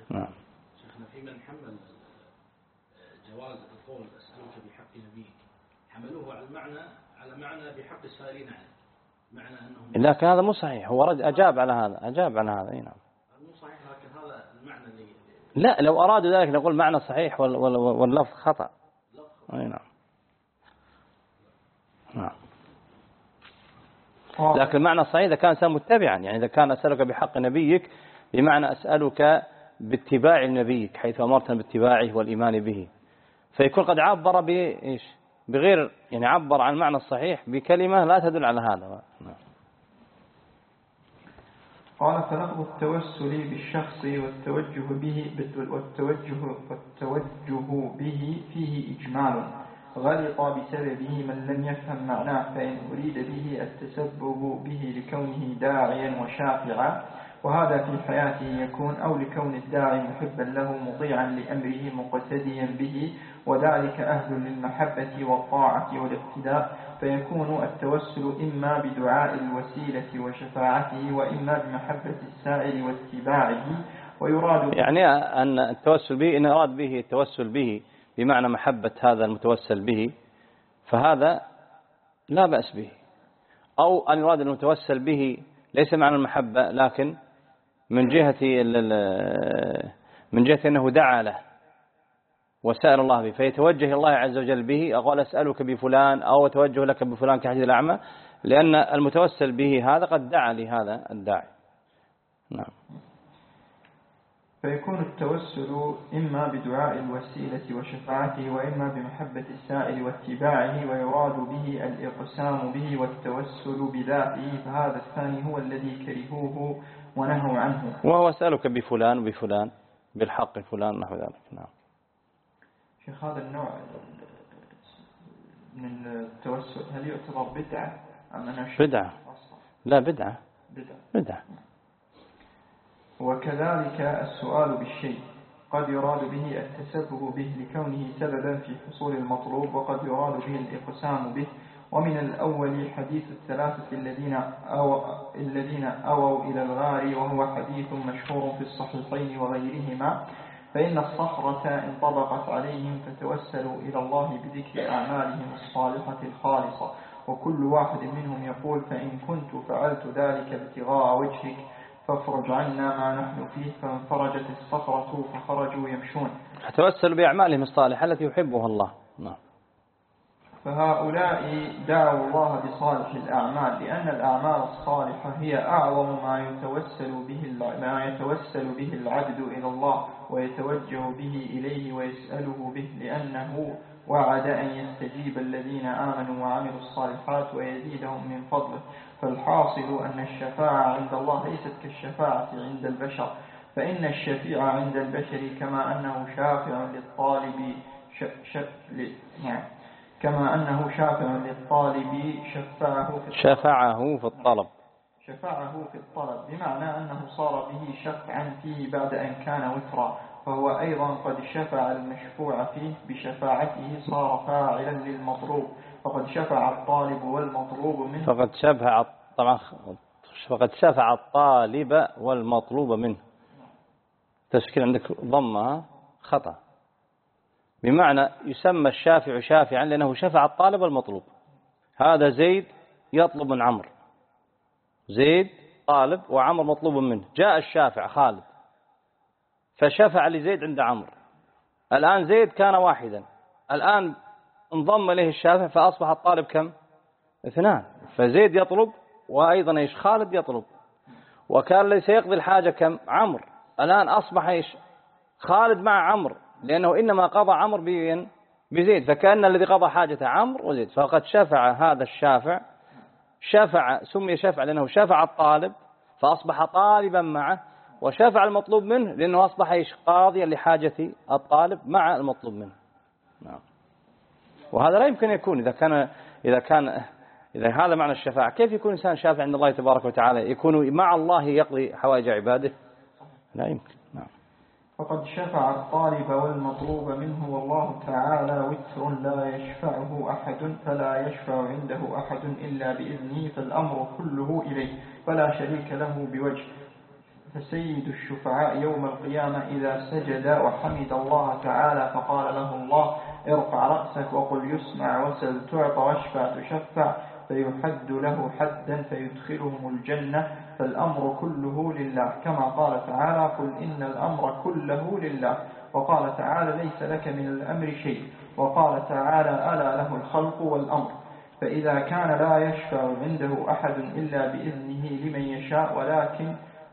B: نعم.
E: شيخنا في من حمل جواز القول أسألك بحق نبيك حملوه على المعنى على معنى بحق السائلين عنه، معنى أنهم
B: لكن هذا مو صحيح. هو رد أجاب على هذا أجاب على هذا. نعم.
E: مو صحيح، لكن هذا المعنى اللي
B: لا، لو أرادوا ذلك نقول معنى صحيح واللفظ خطأ. أي نعم. نعم. لكن معنى صحيح إذا كان إنسان متبعا، يعني إذا كان أسألك بحق نبيك بمعنى أسألك باتباع نبيك حيث أمرتنا باتباعه والإيمان به، فيكون قد عبر بإيش بغير، يعني عبر عن المعنى الصحيح بكلمة لا تدل على هذا.
A: قال فلفظ التوسل بالشخص والتوجه به والتوجه والتوجه به فيه إجمال غلط بسببه من لم يفهم معناه، فإن أريد به التسبب به لكونه داعيا وشافعا، وهذا في حياته يكون، أو لكون الداعي محبا له مطيعا لأمره مقتديا به، وذلك أهل للمحبة والطاعة والاقتداء، فيكون التوسل إما بدعاء الوسيلة وشفاعته، وإما بمحبة السائل واتباعه. ويراد
B: يعني أن التوسل به إن أراد به التوسل به بمعنى محبة هذا المتوسل به فهذا لا بأس به، أو أن يراد المتوسل به ليس معنى المحبة لكن من جهة من جهة أنه دعا له وسأل الله به فيتوجه الله عز وجل به، أقول أسألك بفلان أو أتوجه لك بفلان كحديث الأعمى، لأن المتوسل به هذا قد دعا لهذا الداعي. نعم.
A: فيكون التوسل إما بدعاء الوسيلة وشفاعته، وإما بمحبة السائل واتباعه، ويراد به الإقسام به والتوسل بذاته، فهذا الثاني هو الذي كرهوه ونهوا عنه،
B: وهو أسألك بفلان وبفلان بالحق فلان نحو ذلك. نعم.
A: شيخ هذا النوع من التوسل هل يعتبر بدعة أم أنه
B: بدعة؟ لا بدعة.
A: بدعة.
B: بدعة.
A: وكذلك السؤال بالشيء قد يراد به التسبب به لكونه سببا في حصول المطلوب، وقد يراد به الإقسام به. ومن الأول حديث الثلاثة الذين أو الذين أووا إلى الغار، وهو حديث مشهور في الصحيحين وغيرهما، فإن الصخرة انطبقت عليهم فتوسلوا إلى الله بذكر أعمالهم الصالحة الخالصة، وكل واحد منهم يقول فإن كنت فعلت ذلك ابتغاء وجهك فافرج عنا ما نحن فيه، فانفرجت الصخرة فخرجوا يمشون.
B: فتوسلوا بأعمالهم الصالحة التي يحبها الله. نعم.
A: فهؤلاء دعوا الله بصالح الأعمال، لأن الأعمال الصالحة هي أعظم ما يتوسل به ما يتوسل به العبد إلى الله ويتوجه به إليه ويسأله به، لأنه وعد أن يستجيب الذين آمنوا وعملوا الصالحات ويزيدهم من فضله. فالحاصل أن الشفاعة عند الله ليست كالشفاعة عند البشر، فإن الشفيع عند البشر كما أنه شافع للطالب ش... ش... ل... يعني كما أنه شافع للطالب شفعه في
B: شفعه في الطلب
A: شفعه في الطلب بمعنى أنه صار به شفعا فيه بعد أن كان وترا، فهو أيضا قد شفع المشفوع فيه بشفاعته، صار فاعلا للمطلوب، فقد شفع الطالب والمطلوب منه.
B: فقد شفع طبعا فقد شفع الطالب والمطلوب منه. تشكيل عندك ضمها خطأ، بمعنى يسمى الشافع شافعا لأنه شفع الطالب والمطلوب. هذا زيد يطلب من عمرو، زيد طالب وعمر مطلوب منه، جاء الشافع خالد فشفع لزيد عند عمرو. الآن زيد كان واحدا، الآن انضم إليه الشافع فأصبح الطالب كم؟ اثنان، فزيد يطلب وأيضا إيش خالد يطلب، وكان ليس يقضي الحاجة كم؟ عمرو. الآن أصبح إيش خالد مع عمرو، لأنه إنما قضى عمرو بزيد، فكأن الذي قضى حاجة عمرو وزيد. فقد شفع هذا الشافع، شفع سمي شفع لأنه شفع الطالب فأصبح طالبا معه، وشفع المطلوب منه لأنه أصبح إيش قاضيا لحاجة الطالب مع المطلوب منه. نعم. وهذا لا يمكن يكون إذا كان إذا كان إذا هذا معنى الشفاعة. كيف يكون إنسان شافع عند الله تبارك وتعالى يكون مع الله يقضي حوائج عباده؟ لا يمكن. نعم.
A: فقد شفع الطالب والمطلوب منه، والله تعالى وتر لا يشفعه أحد، فلا يشفع عنده أحد إلا بإذنه، فالأمر كله إليه فلا شريك له بوجه. فسيد الشفعاء يوم القيامة إذا سجد وحمد الله تعالى فقال له الله ارفع رأسك وقل يسمع وسل تعطى واشفع تشفع فيحد له حدا فيدخلهم الجنة فالأمر كله لله كما قال تعالى قل إن الأمر كله لله. وقال تعالى ليس لك من الأمر شيء. وقال تعالى ألا له الخلق والأمر. فإذا كان لا يشفع عنده أحد إلا بإذنه لمن يشاء ولكن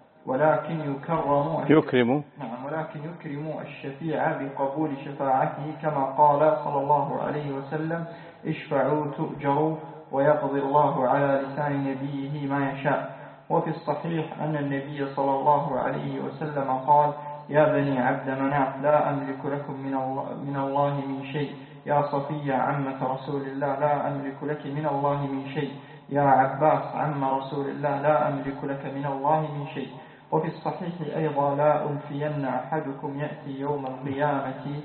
A: ولكن يكرم
B: يكرم
A: نعم ولكن يكرم الشفيع بقبول شفاعته كما قال صلى الله عليه وسلم اشفعوا تؤجروا ويقضي الله على لسان نبيه ما يشاء. وفي الصحيح أن النبي صلى الله عليه وسلم قال يا بني عبد مناف لا أملك لكم من الله, من الله من شيء. يا صفية عمة رسول الله لا أملك لك من الله من شيء. يا عباس عم رسول الله لا أملك لك من الله من شيء. وفي الصحيح أيضا لا ألفين أحدكم يأتي يوم القيامة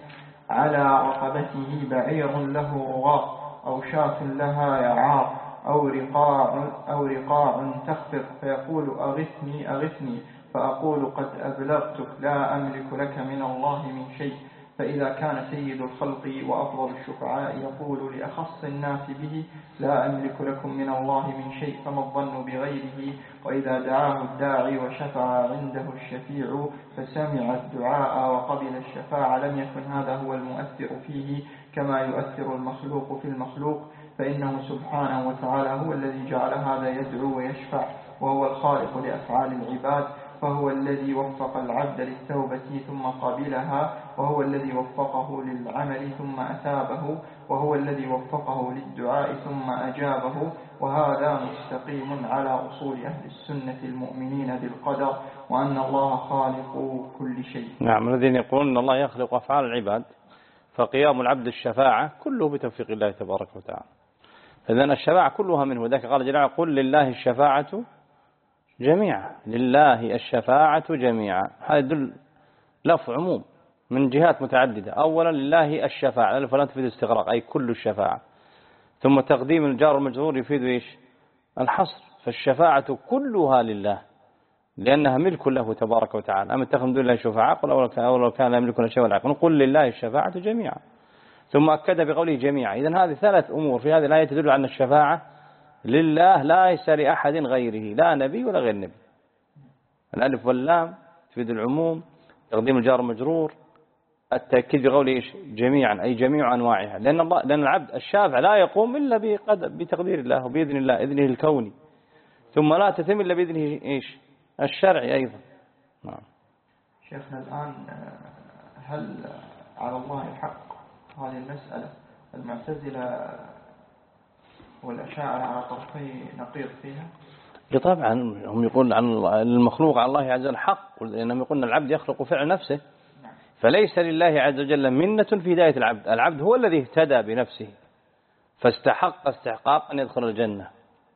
A: على رقبته بعير له رغاء أو شاة لها يعار أو رقاع, أو رقاع تخفق فيقول أغثني أغثني فأقول قد أبلغتك لا أملك لك من الله من شيء. فإذا كان سيد الخلق وأفضل الشفعاء يقول لأخص الناس به لا أملك لكم من الله من شيء فما الظن بغيره. وإذا دعاه الداعي وشفع عنده الشفيع فسمع الدعاء وقبل الشفاعة لم يكن هذا هو المؤثر فيه كما يؤثر المخلوق في المخلوق فإنه سبحانه وتعالى هو الذي جعل هذا يدعو ويشفع وهو الخالق لأفعال العباد فهو الذي وفق العبد للتوبة ثم قبلها وهو الذي وفقه للعمل ثم أثابه وهو الذي وفقه للدعاء ثم أجابه. وهذا مستقيم على أصول أهل السنة المؤمنين بالقدر وأن الله خالق كل شيء.
B: نعم الذين يقولون أن الله يخلق أفعال العباد فقيام العبد الشفاعة كله بتوفيق الله تبارك وتعالى. إذن الشفاعة كلها منه ذاك قال جل وعلا قل لله الشفاعة جميعا لله الشفاعة جميعا. هذا يدل لفظ عموم من جهات متعددة. أولا لله الشفاعة فلا تفيد استغراق أي كل الشفاعة. ثم تقديم الجار والمجرور يفيد إيش الحصر فالشفاعة كلها لله لأنها ملك له تبارك وتعالى. أما اتخذ دون الله شفاعة قل أولا كان لا يملك شيئا ولا قل لله الشفاعة جميعا. ثم أكد بقوله جميعا. إذن هذه ثلاث أمور في هذه الآية تدل على أن الشفاعة لله ليس لأحد غيره لا نبي ولا غير نبي. الألف واللام تفيد العموم تقديم الجار المجرور التأكيد بقوله إيش جميعا أي جميع أنواعها لأن الله لأن العبد الشافع لا يقوم إلا بتقدير الله وبإذن الله إذنه الكوني ثم لا تتم إلا بإذنه إيش الشرعي أيضا. نعم.
A: شيخنا الآن هل على الله الحق هذه المسألة المعتزلة والأشاعرة على طرفي نقيض فيها؟
B: طبعا هم يقولون عن المخلوق على الله عز وجل حق لأنهم يقولون العبد يخلق فعل نفسه فليس لله عز وجل منة في هداية العبد. العبد هو الذي اهتدى بنفسه فاستحق استحقاق أن يدخل الجنة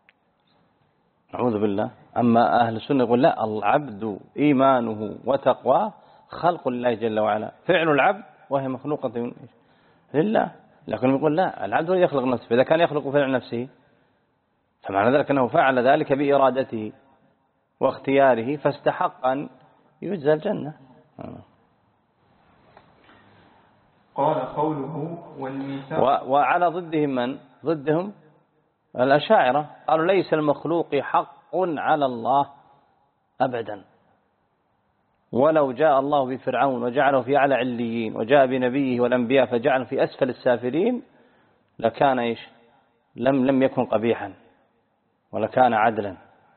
B: نعوذ بالله. أما أهل السنة يقول لا العبد إيمانه وتقوى خلق لله جل وعلا فعل العبد وهي مخلوقة لله لكن يقول لا العبد هو يخلق نفسه فإذا كان يخلق فعل نفسه فمعنى ذلك أنه فعل ذلك بإرادته واختياره فاستحق أن يجزى الجنة.
A: قال قوله والميثاق
B: وعلى ضدهم من ضدهم الأشاعرة قالوا ليس المخلوق حق على الله أبدا ولو جاء الله بفرعون وجعله في أعلى عليين وجاء بنبيه والأنبياء فجعله في أسفل السافلين لكان إيش لم لم يكن قبيحا ولكان عدلا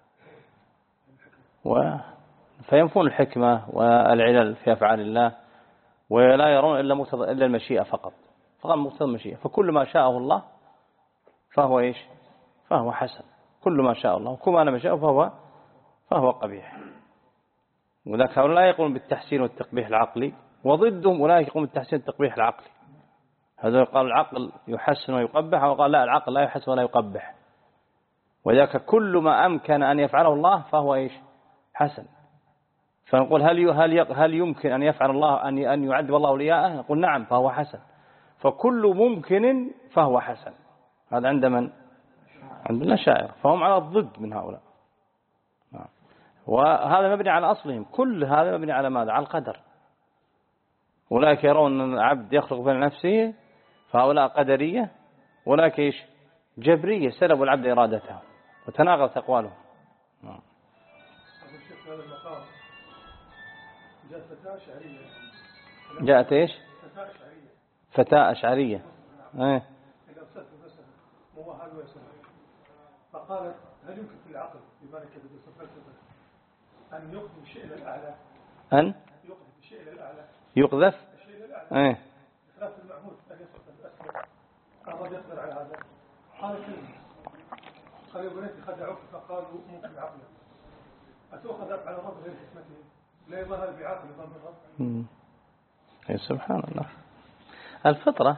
B: و فينفون الحكمة والعلل في أفعال الله ولا يرون إلا مقتضى إلا المشيئة فقط فقط مقتضى المشيئة فكل ما شاءه الله فهو إيش فهو حسن كل ما شاء الله وكما أنا مشاء فهو فهو قبيح. وذاك هؤلاء يقولون بالتحسين والتقبيح العقلي وضدهم أولئك يقولون بالتحسين والتقبيح العقلي. هذا قال العقل يحسن ويقبح وقال لا العقل لا يحسن ولا يقبح وذاك كل ما أمكن أن يفعله الله فهو إيش حسن. فنقول هل هل هل يمكن أن يفعل الله أن أن يعذب الله أولياءه نقول نعم فهو حسن فكل ممكن فهو حسن. هذا عند من عند الأشاعرة فهم على الضد من هؤلاء. وهذا مبني على أصلهم، كل هذا مبني على ماذا؟ على القدر. أولئك يرون أن العبد يخلق بين نفسه، فهؤلاء قدرية، أولئك إيش؟ جبرية، سلبوا العبد إرادته وتناقضت أقوالهم. نعم.
D: أقول شيخ هذا المقام جاءت فتاة أشعرية.
B: جاءت إيش؟
D: فتاة أشعرية.
B: فتاة أشعرية. إيه.
D: إذا أرسلت مثلا مو واحد ويسأل فقالت هل يمكن في العقل بذلك بدرس الفلسفة أن يقذف الشيء إلى الأعلى؟
B: أن
D: يقذف الشيء إلى الأعلى.
B: يقذف
D: الشيء إلى الأعلى.
B: إيه.
D: خلاف المعهود أن يسقط الأسفل. الرجل يقدر على هذا. قال كلمة. قال يا بنيتي خدعوك فقالوا ممكن بعقلك. أتأخذ على رب غير حكمته لا يظهر بعقل يظهر بالرب.
B: إيه سبحان الله. الفطرة.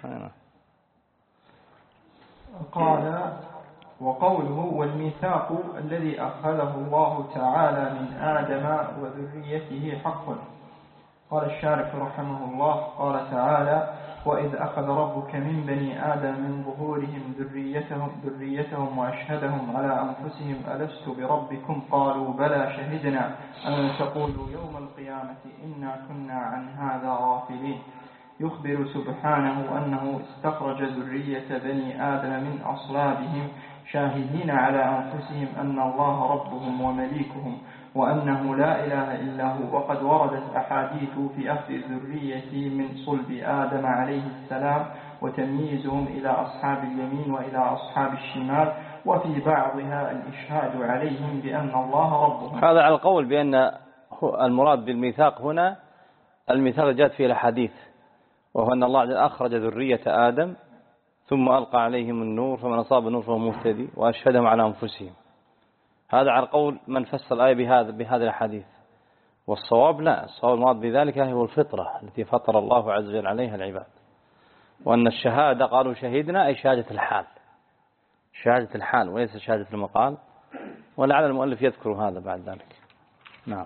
A: قال وقوله والميثاق الذي أخذه الله تعالى من آدم وذريته حق. قال الشارح رحمه الله قال تعالى وإذ أخذ ربك من بني آدم من ظهورهم ذريتهم, ذريتهم وأشهدهم على أنفسهم ألست بربكم قالوا بلى شهدنا أن تقولوا يوم القيامة إنا كنا عن هذا غافلين. يخبر سبحانه أنه استخرج ذرية بني آدم من أصلابهم شاهدين على أنفسهم أن الله ربهم ومليكهم وأنه لا إله إلا هو. وقد وردت أحاديث في أخذ الذرية من صلب آدم عليه السلام وتمييزهم إلى أصحاب اليمين وإلى أصحاب الشمال، وفي بعضها الإشهاد عليهم بأن الله ربهم.
B: هذا على القول بأن المراد بالميثاق هنا الميثاق جاءت فيه الحديث، وهو أن الله أخرج ذرية آدم ثم ألقى عليهم النور فمن أصاب النور فهو مهتدي وأشهدهم على أنفسهم. هذا على قول من فسر الآية بهذا بهذا الحديث، والصواب لا، الصواب المراد بذلك هو الفطرة التي فطر الله عز وجل عليها العباد. وأن الشهادة قالوا شهدنا أي شهادة الحال، شهادة الحال وليس شهادة المقال، ولعل المؤلف يذكر هذا بعد ذلك. نعم.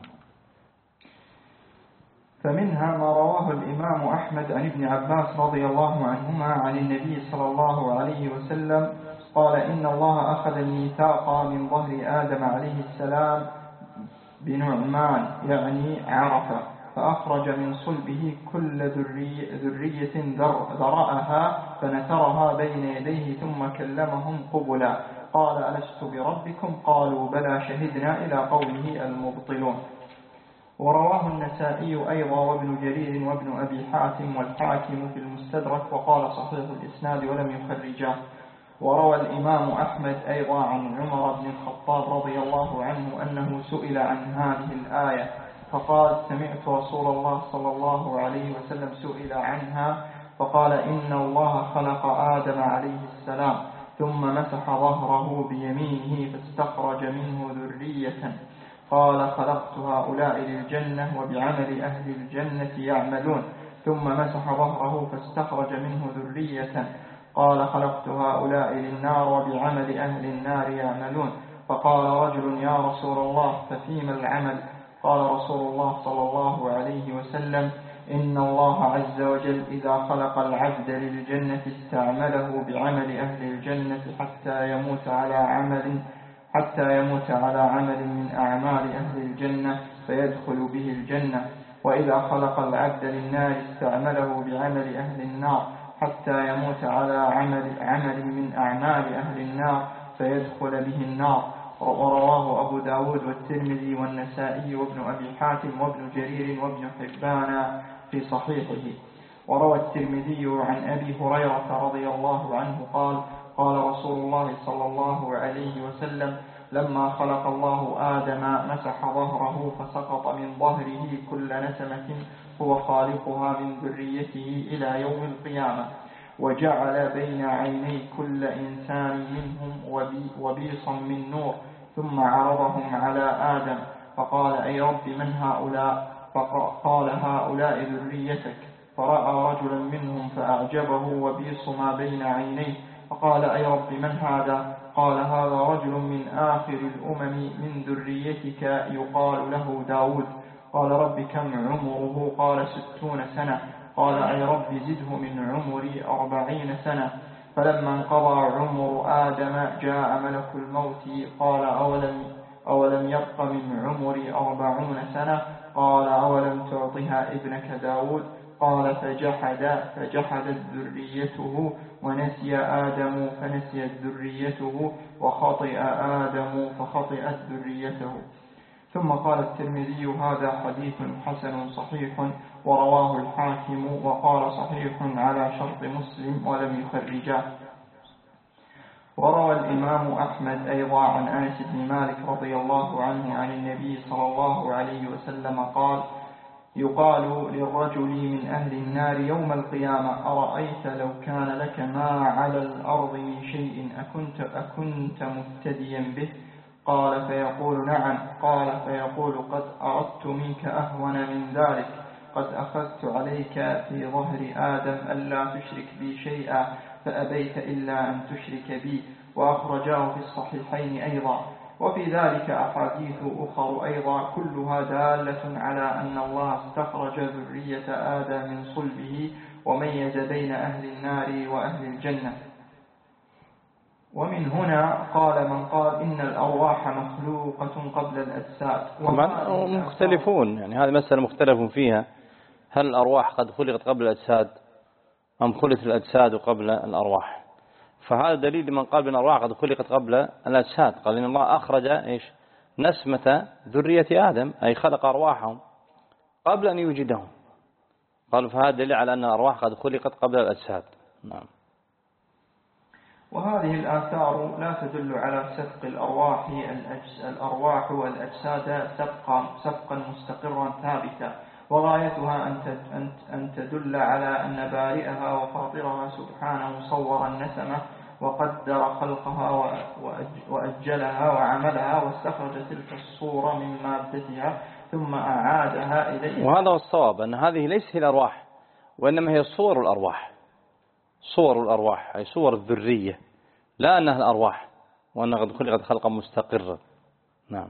A: فمنها ما رواه الإمام أحمد عن ابن عباس رضي الله عنهما عن النبي صلى الله عليه وسلم قال إن الله أخذ الميثاق من ظهر آدم عليه السلام بنعمان يعني عرفة، فأخرج من صلبه كل ذرية ذرأها فنثرها بين يديه ثم كلمهم قبلا قال ألست بربكم قالوا بلى شهدنا إلى قوله المبطلون. ورواه النسائي أيضا وابن جرير وابن أبي حاتم والحاكم في المستدرك وقال صحيح الإسناد ولم يخرجاه. وروى الإمام أحمد أيضا عن عمر بن الخطاب رضي الله عنه أنه سئل عن هذه الآية فقال سمعت رسول الله صلى الله عليه وسلم سئل عنها فقال إن الله خلق آدم عليه السلام ثم مسح ظهره بيمينه فاستخرج منه ذرية قال خلقت هؤلاء للجنة وبعمل أهل الجنة يعملون ثم مسح ظهره فاستخرج منه ذرية قال خلقت هؤلاء للنار وبعمل أهل النار يعملون. فقال رجل يا رسول الله ففيما العمل؟ قال رسول الله صلى الله عليه وسلم إن الله عز وجل إذا خلق العبد للجنة استعمله بعمل أهل الجنة حتى يموت على عمل حتى يموت على عمل من أعمال أهل الجنة فيدخل به الجنة، وإذا خلق العبد للنار استعمله بعمل أهل النار حتى يموت على عمل, عمل من أعمال أهل النار فيدخل به النار. ورواه أبو داود والترمذي والنسائي وابن أبي حاتم وابن جرير وابن حبان في صحيحه. وروى الترمذي عن أبي هريرة رضي الله عنه قال قال رسول الله صلى الله عليه وسلم لما خلق الله آدم مسح ظهره فسقط من ظهره كل نسمة هو خالقها من ذريته إلى يوم القيامة، وجعل بين عيني كل إنسان منهم وبيصا من نور ثم عرضهم على آدم فقال أي رب من هؤلاء؟ فقال هؤلاء ذريتك. فرأى رجلا منهم فأعجبه وبيص ما بين عينيه فقال أي رب من هذا؟ قال هذا رجل من آخر الأمم من ذريتك يقال له داود. قال رب كم عمره؟ قال ستون سنة. قال أي رب زده من عمري أربعين سنة. فلما انقضى عمر آدم جاء ملك الموت قال أولم, أولم يبق من عمري أربعون سنة؟ قال أولم تعطها ابنك داود؟ قال فجحد فجحدت ذريته ونسي آدم فنسيت ذريته وخطئ آدم فخطئت ذريته. ثم قال الترمذي هذا حديث حسن صحيح، ورواه الحاكم وقال صحيح على شرط مسلم ولم يخرجاه. وروى الإمام أحمد أيضا عن أنس بن مالك رضي الله عنه عن النبي صلى الله عليه وسلم قال يقال للرجل من أهل النار يوم القيامة أرأيت لو كان لك ما على الأرض من شيء أكنت, أكنت مفتديا به؟ قال فيقول نعم. قال فيقول قد أردت منك أهون من ذلك، قد أخذت عليك في ظهر آدم ألا تشرك بي شيئا فأبيت إلا أن تشرك بي. وأخرجاه في الصحيحين أيضا. وفي ذلك أحاديث أخر أيضا كلها دالة على أن الله استخرج ذرية آدم من صلبه وميز بين أهل النار وأهل الجنة. ومن هنا قال من قال إن الأرواح مخلوقة قبل الأجساد.
B: مختلفون، يعني هذه مسألة مختلف فيها، هل الأرواح قد خلقت قبل الأجساد أم خلقت الأجساد قبل الأرواح؟ فهذا دليل لمن قال بأن الأرواح قد خلقت قبل الأجساد. قال إن الله أخرج إيش نسمة ذرية آدم، أي خلق أرواحهم قبل أن يوجدهم. قالوا فهذا دليل على أن الأرواح قد خلقت قبل الأجساد. نعم.
A: وهذه الآثار لا تدل على سبق الأرواح الأرواح والأجساد سبقا سبقا مستقرا ثابتا، وغايتها أن تدل على أن بارئها وفاطرها سبحانه صور النسمة وقدر خلقها وأجلها وعملها واستخرج تلك الصورة من مادتها ثم أعادها إليها.
B: وهذا هو الصواب، أن هذه ليست هي الأرواح، وإنما هي صور الأرواح، صور الأرواح أي صور الذرية، لا أنها الأرواح، وأنها قد خلقت خلقا مستقرا. نعم.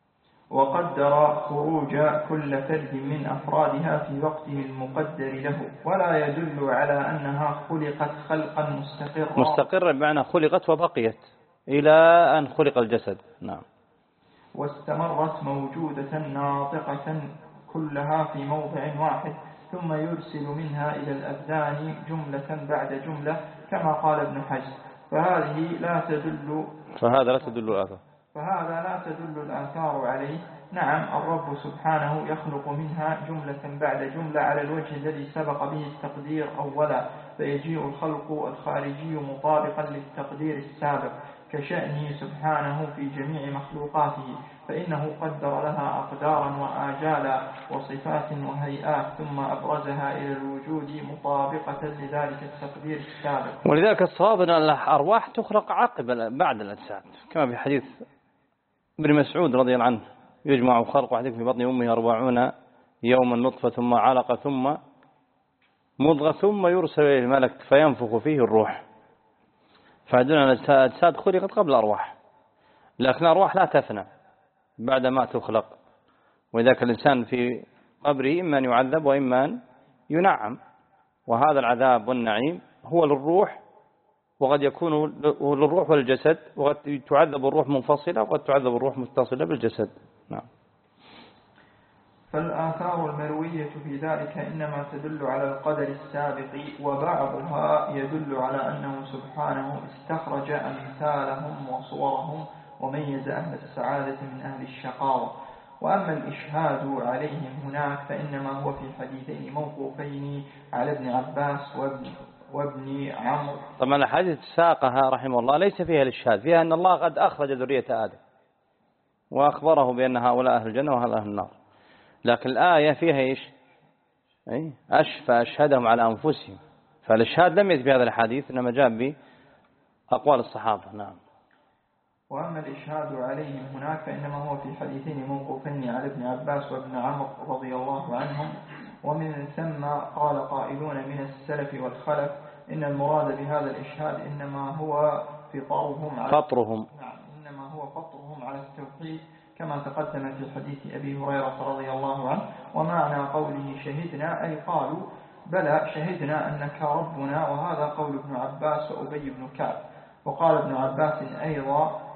A: وقدر خروج كل فرد من أفرادها في وقته المقدر له، ولا يدل على أنها خلقت خلقا مستقرا
B: مستقرا بمعنى خلقت وبقيت إلى أن خلق الجسد. نعم.
A: واستمرت موجودة ناطقة كلها في موضع واحد، ثم يرسل منها إلى الأبدان جملة بعد جملة كما قال ابن حجر. فهذه لا تدل
B: فهذا لا تدل الآثار
A: فهذا لا تدل الآثار عليه. نعم، الرب سبحانه يخلق منها جملة بعد جملة على الوجه الذي سبق به التقدير أولا، فيجيء الخلق الخارجي مطابقا للتقدير السابق كشأنه سبحانه في جميع مخلوقاته، فإنه قدر لها أقدارا وآجالا وصفات وهيئات ثم أبرزها إلى الوجود مطابقة لذلك التقدير السابق.
B: ولذلك الصواب أن الأرواح تخلق عقب بعد الأجساد، كما في حديث ابن مسعود رضي الله عنه يجمع خلق واحد في بطن أمه أربعون يوما نطفة ثم علقة ثم مضغة ثم يرسل إليه الملك فينفخ فيه الروح. فعندنا الأجساد خلقت قبل الأرواح، لكن الأرواح لا تفنى بعد ما تخلق، وذاك الإنسان في قبره إما أن يعذب وإما أن ينعم، وهذا العذاب والنعيم هو للروح، وقد يكون للروح والجسد، وقد تعذب الروح منفصلة وقد تعذب الروح متصلة بالجسد. نعم.
A: فالآثار المروية في ذلك إنما تدل على القدر السابق، وبعضها يدل على أنه سبحانه استخرج أمثالهم وصورهم وميز أهل السعادة من أهل الشقاوة. وأما الإشهاد عليهم هناك فإنما هو في حديثين موقوفين على ابن عباس وابن, وابن عمرو.
B: طبعا الحديث ساقها رحمه الله ليس فيها الإشهاد، فيها أن الله قد أخرج ذرية آدم وأخبره بأن هؤلاء أهل الجنة وهؤلاء أهل النار، لكن الآية فيها إيش؟ أي أشفى أشهدهم على أنفسهم، فالإشهاد لم يأتي بهذا الحديث إنما جاء بأقوال الصحابة. نعم.
A: وأما الإشهاد عليهم هناك فإنما هو في حديثين موقوفين على ابن عباس وابن عمرو رضي الله عنهم. ومن ثم قال قائلون من السلف والخلف إن المراد بهذا الإشهاد إنما هو فطرهم على
B: فطرهم
A: نعم إنما هو فطرهم على التوحيد كما تقدم في حديث أبي هريرة رضي الله عنه. ومعنى قوله شهدنا أي قالوا بلى شهدنا أنك ربنا، وهذا قول ابن عباس وأبي بن كعب. وقال ابن عباس أيضا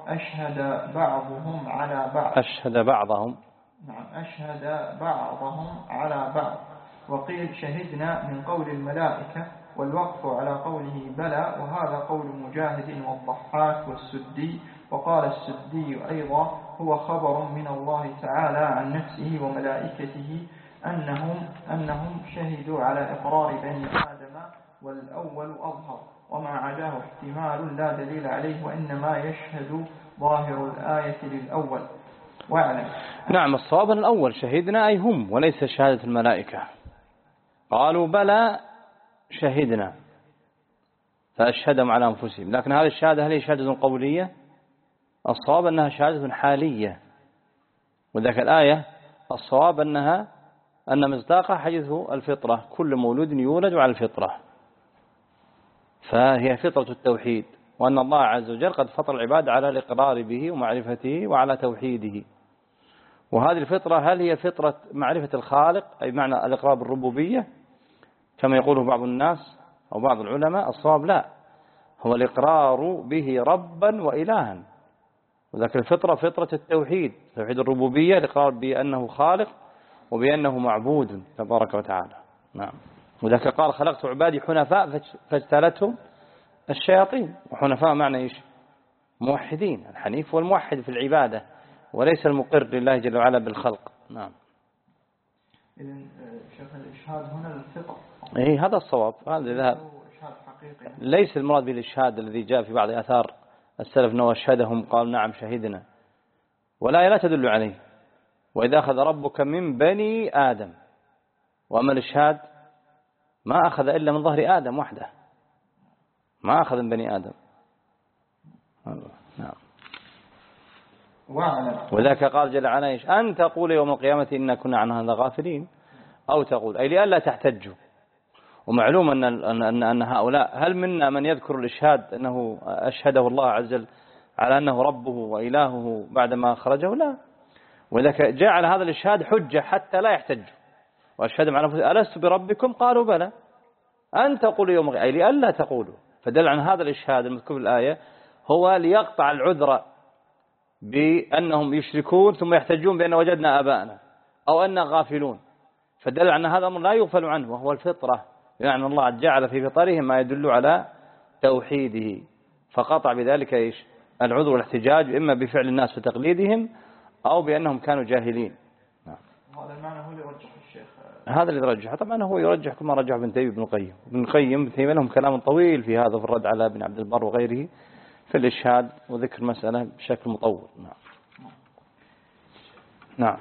A: أشهد بعضهم على بعض
B: أشهد بعضهم
A: نعم أشهد بعضهم على بعض. وقيل شهدنا من قول الملائكة، والوقف على قوله بلى، وهذا قول مجاهد والضحاك والسدي. وقال السدي أيضا هو خبر من الله تعالى عن نفسه وملائكته أنهم, أنهم شهدوا على إقرار بني آدم، والأول أظهر، وما عداه احتمال لا دليل عليه، وإنما يشهد ظاهر الآية للأول. واعلم.
B: نعم الصواب الأول شهدنا أي هم، وليس شهادة الملائكة. قالوا بلى شهدنا فأشهدهم على أنفسهم، لكن هذه الشهادة هل هي شهادة قولية؟ الصواب أنها شهادة حالية، وذاك الآية الصواب أنها أن مصداقها حديث الفطرة، كل مولود يولد على الفطرة، فهي فطرة التوحيد، وأن الله عز وجل قد فطر العباد على الإقرار به ومعرفته وعلى توحيده. وهذه الفطرة هل هي فطرة معرفة الخالق أي معنى الإقرار بالربوبية كما يقوله بعض الناس أو بعض العلماء؟ الصواب لا، هو الإقرار به ربا وإلها، وذلك الفطرة فطرة التوحيد، توحيد الربوبية، الإقرار بأنه خالق وبأنه معبود تبارك وتعالى. نعم. وذلك قال خلقت عبادي حنفاء فاجتالتهم الشياطين، وحنفاء معنى إيش؟ موحدين، الحنيف والموحد في العبادة، وليس المقر لله جل وعلا بالخلق. نعم.
A: إذن شيخ الإشهاد هنا للفطر.
B: إيه هذا الصواب، هذا ذهب. ليس المراد بالإشهاد الذي جاء في بعض آثار السلف أنه أشهدهم قال نعم شهدنا، ولا لا تدل عليه. وإذا أخذ ربك من بني آدم، وأما الإشهاد ما أخذ إلا من ظهر آدم وحده، ما أخذ من بني آدم. نعم. وذاك قال جل وعلا إيش؟ أن تقول يوم القيامة إنا كنا عن هذا غافلين، أو تقول أي لئلا تحتجوا. ومعلوم أن أن أن هؤلاء هل منا من يذكر الإشهاد أنه أشهده الله عز وجل على أنه ربه وإلهه بعدما خرجه؟ لا. وذاك جعل هذا الإشهاد حجة حتى لا يحتجوا. وأشهد على أنفسهم ألست بربكم؟ قالوا بلى. أن تقولوا يوم القيامة أي لئلا تقولوا. فدل عن هذا الإشهاد المذكور في الآية هو ليقطع العذر بأنهم يشركون ثم يحتجون بأن وجدنا آباءنا أو أن غافلون، فدل عن هذا الأمر لا يغفل عنه وهو الفطرة، يعني الله جعل في فطرهم ما يدل على توحيده، فقطع بذلك إيش؟ العذر والاحتجاج، إما بفعل الناس وتقليدهم أو بأنهم كانوا جاهلين.
A: هذا المعنى هو اللي يرجح الشيخ،
B: هذا اللي يرجح. طبعا هو يرجح كما رجح ابن تيمية ابن القيم. ابن القيم ابن تيمية لهم كلام طويل في هذا، في الرد على ابن عبد البر وغيره في الإشهاد وذكر مسألة بشكل مطول. نعم. نعم.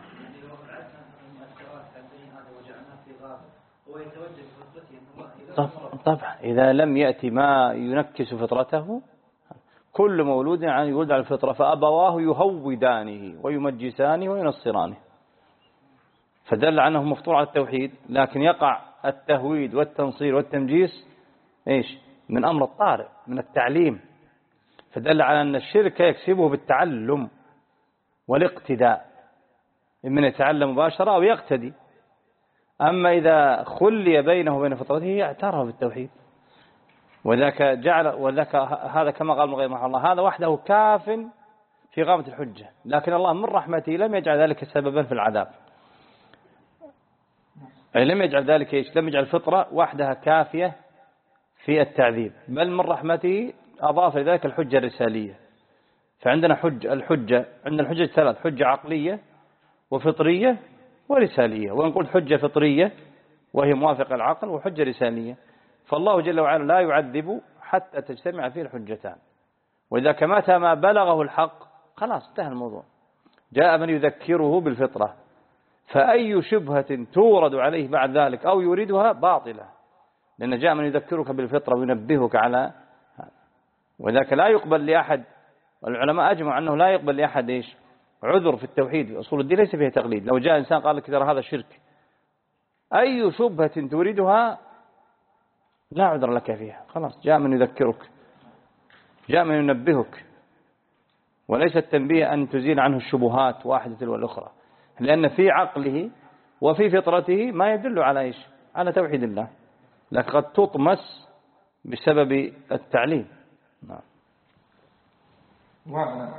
B: طبعا إذا لم يأتي ما ينكس فطرته، كل مولود عن يولد على الفطرة فأبواه يهودانه ويمجسانه وينصرانه، فدل عنه مفطور على التوحيد، لكن يقع التهويد والتنصير والتمجيس إيش؟ من أمر الطارئ، من التعليم، فدل على أن الشرك يكسبه بالتعلم والاقتداء، من يتعلم مباشرة أو يقتدي. أما إذا خلي بينه وبين فطرته اعترف بالتوحيد، وذاك جعل وذاك هذا كما قال مغير رحمه الله هذا وحده كاف في إقامة الحجة، لكن الله من رحمته لم يجعل ذلك سببا في العذاب، أي لم يجعل ذلك إيش؟ لم يجعل الفطرة وحدها كافية في التعذيب، بل من رحمته أضاف لذلك الحجة الرسالية. فعندنا حج الحجة عندنا الحجة ثلاث: حجة عقلية وفطرية ورسالية. ونقول حجة فطرية وهي موافقة العقل، وحجة رسالية. فالله جل وعلا لا يعذب حتى تجتمع فيه الحجتان، وإذا كمات ما بلغه الحق خلاص انتهى الموضوع. جاء من يذكره بالفطرة، فأي شبهة تورد عليه بعد ذلك أو يريدها باطلة، لأن جاء من يذكرك بالفطرة وينبهك على هذا. وذاك لا يقبل لأحد، والعلماء أجمعوا أنه لا يقبل لأحد إيش؟ عذر في التوحيد. أصول الدين ليس فيها تقليد. لو جاء إنسان قال لك ترى هذا شرك، أي شبهة تريدها لا عذر لك فيها، خلاص جاء من يذكرك، جاء من ينبهك، وليس التنبيه أن تزيل عنه الشبهات واحدة تلو الأخرى، لأن في عقله وفي فطرته ما يدل على إيش؟ على توحيد الله، لكن قد تطمس بسبب التعليم. نعم.
A: واعلم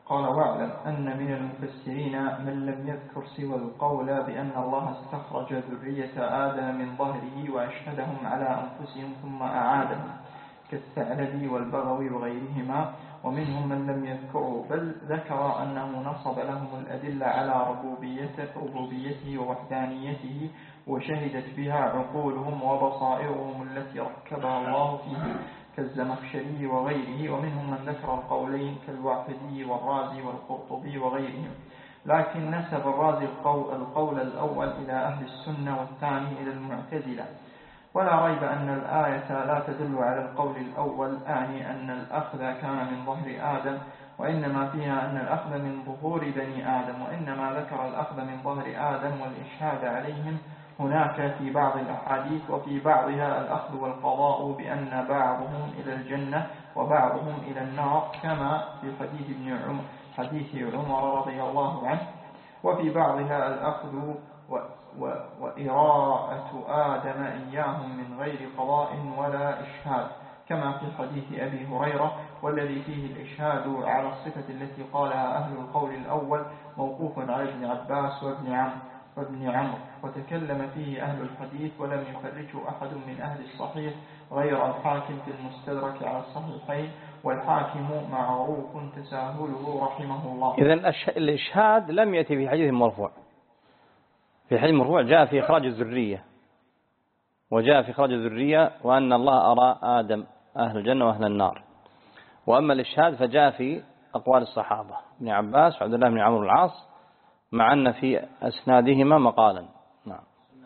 A: قال واعلم أن من المفسرين من لم يذكر سوى القول بأن الله استخرج ذرية آدم من ظهره وأشهدهم على أنفسهم ثم أعادهم كالثعلبي والبغوي وغيرهما، ومنهم من لم يذكره بل ذكر أنه نصب لهم الأدلة على ربوبيته, ربوبيته ووحدانيته وشهدت بها عقولهم وبصائرهم التي ركبها الله فيه كالزمخشري وغيره، ومنهم من ذكر القولين كالواحدي والرازي والقرطبي وغيرهم، لكن نسب الرازي القول, القول الأول إلى أهل السنة والثاني إلى المعتزلة. ولا ريب أن الآية لا تدل على القول الأول، أعني أن الأخذ كان من ظهر آدم، وإنما فيها أن الأخذ من ظهور بني آدم، وإنما ذكر الأخذ من ظهر آدم والإشهاد عليهم هناك في بعض الأحاديث، وفي بعضها الأخذ والقضاء بأن بعضهم إلى الجنة وبعضهم إلى النار كما في حديث ابن عمر حديث عمر رضي الله عنه، وفي بعضها الأخذ و و وإراءة آدم إياهم من غير قضاء ولا إشهاد كما في حديث أبي هريرة، والذي فيه الإشهاد على الصفة التي قالها أهل القول الأول موقوف على ابن عباس وابن عمرو وابن عمرو وتكلم فيه أهل الحديث ولم يخرجه أحد من أهل الصحيح غير الحاكم في المستدرك على الصحيحين، والحاكم معروف تساهله رحمه الله.
B: إذن الإشهاد لم يأتي في حديث مرفوع. في حديث مرفوع جاء في إخراج الذرية، وجاء في إخراج الذرية وأن الله أرى آدم أهل الجنة وأهل النار. وأما الإشهاد فجاء في أقوال الصحابة ابن عباس وعبد الله بن عمرو العاص، مع أن في أسنادهما مقالا. نعم.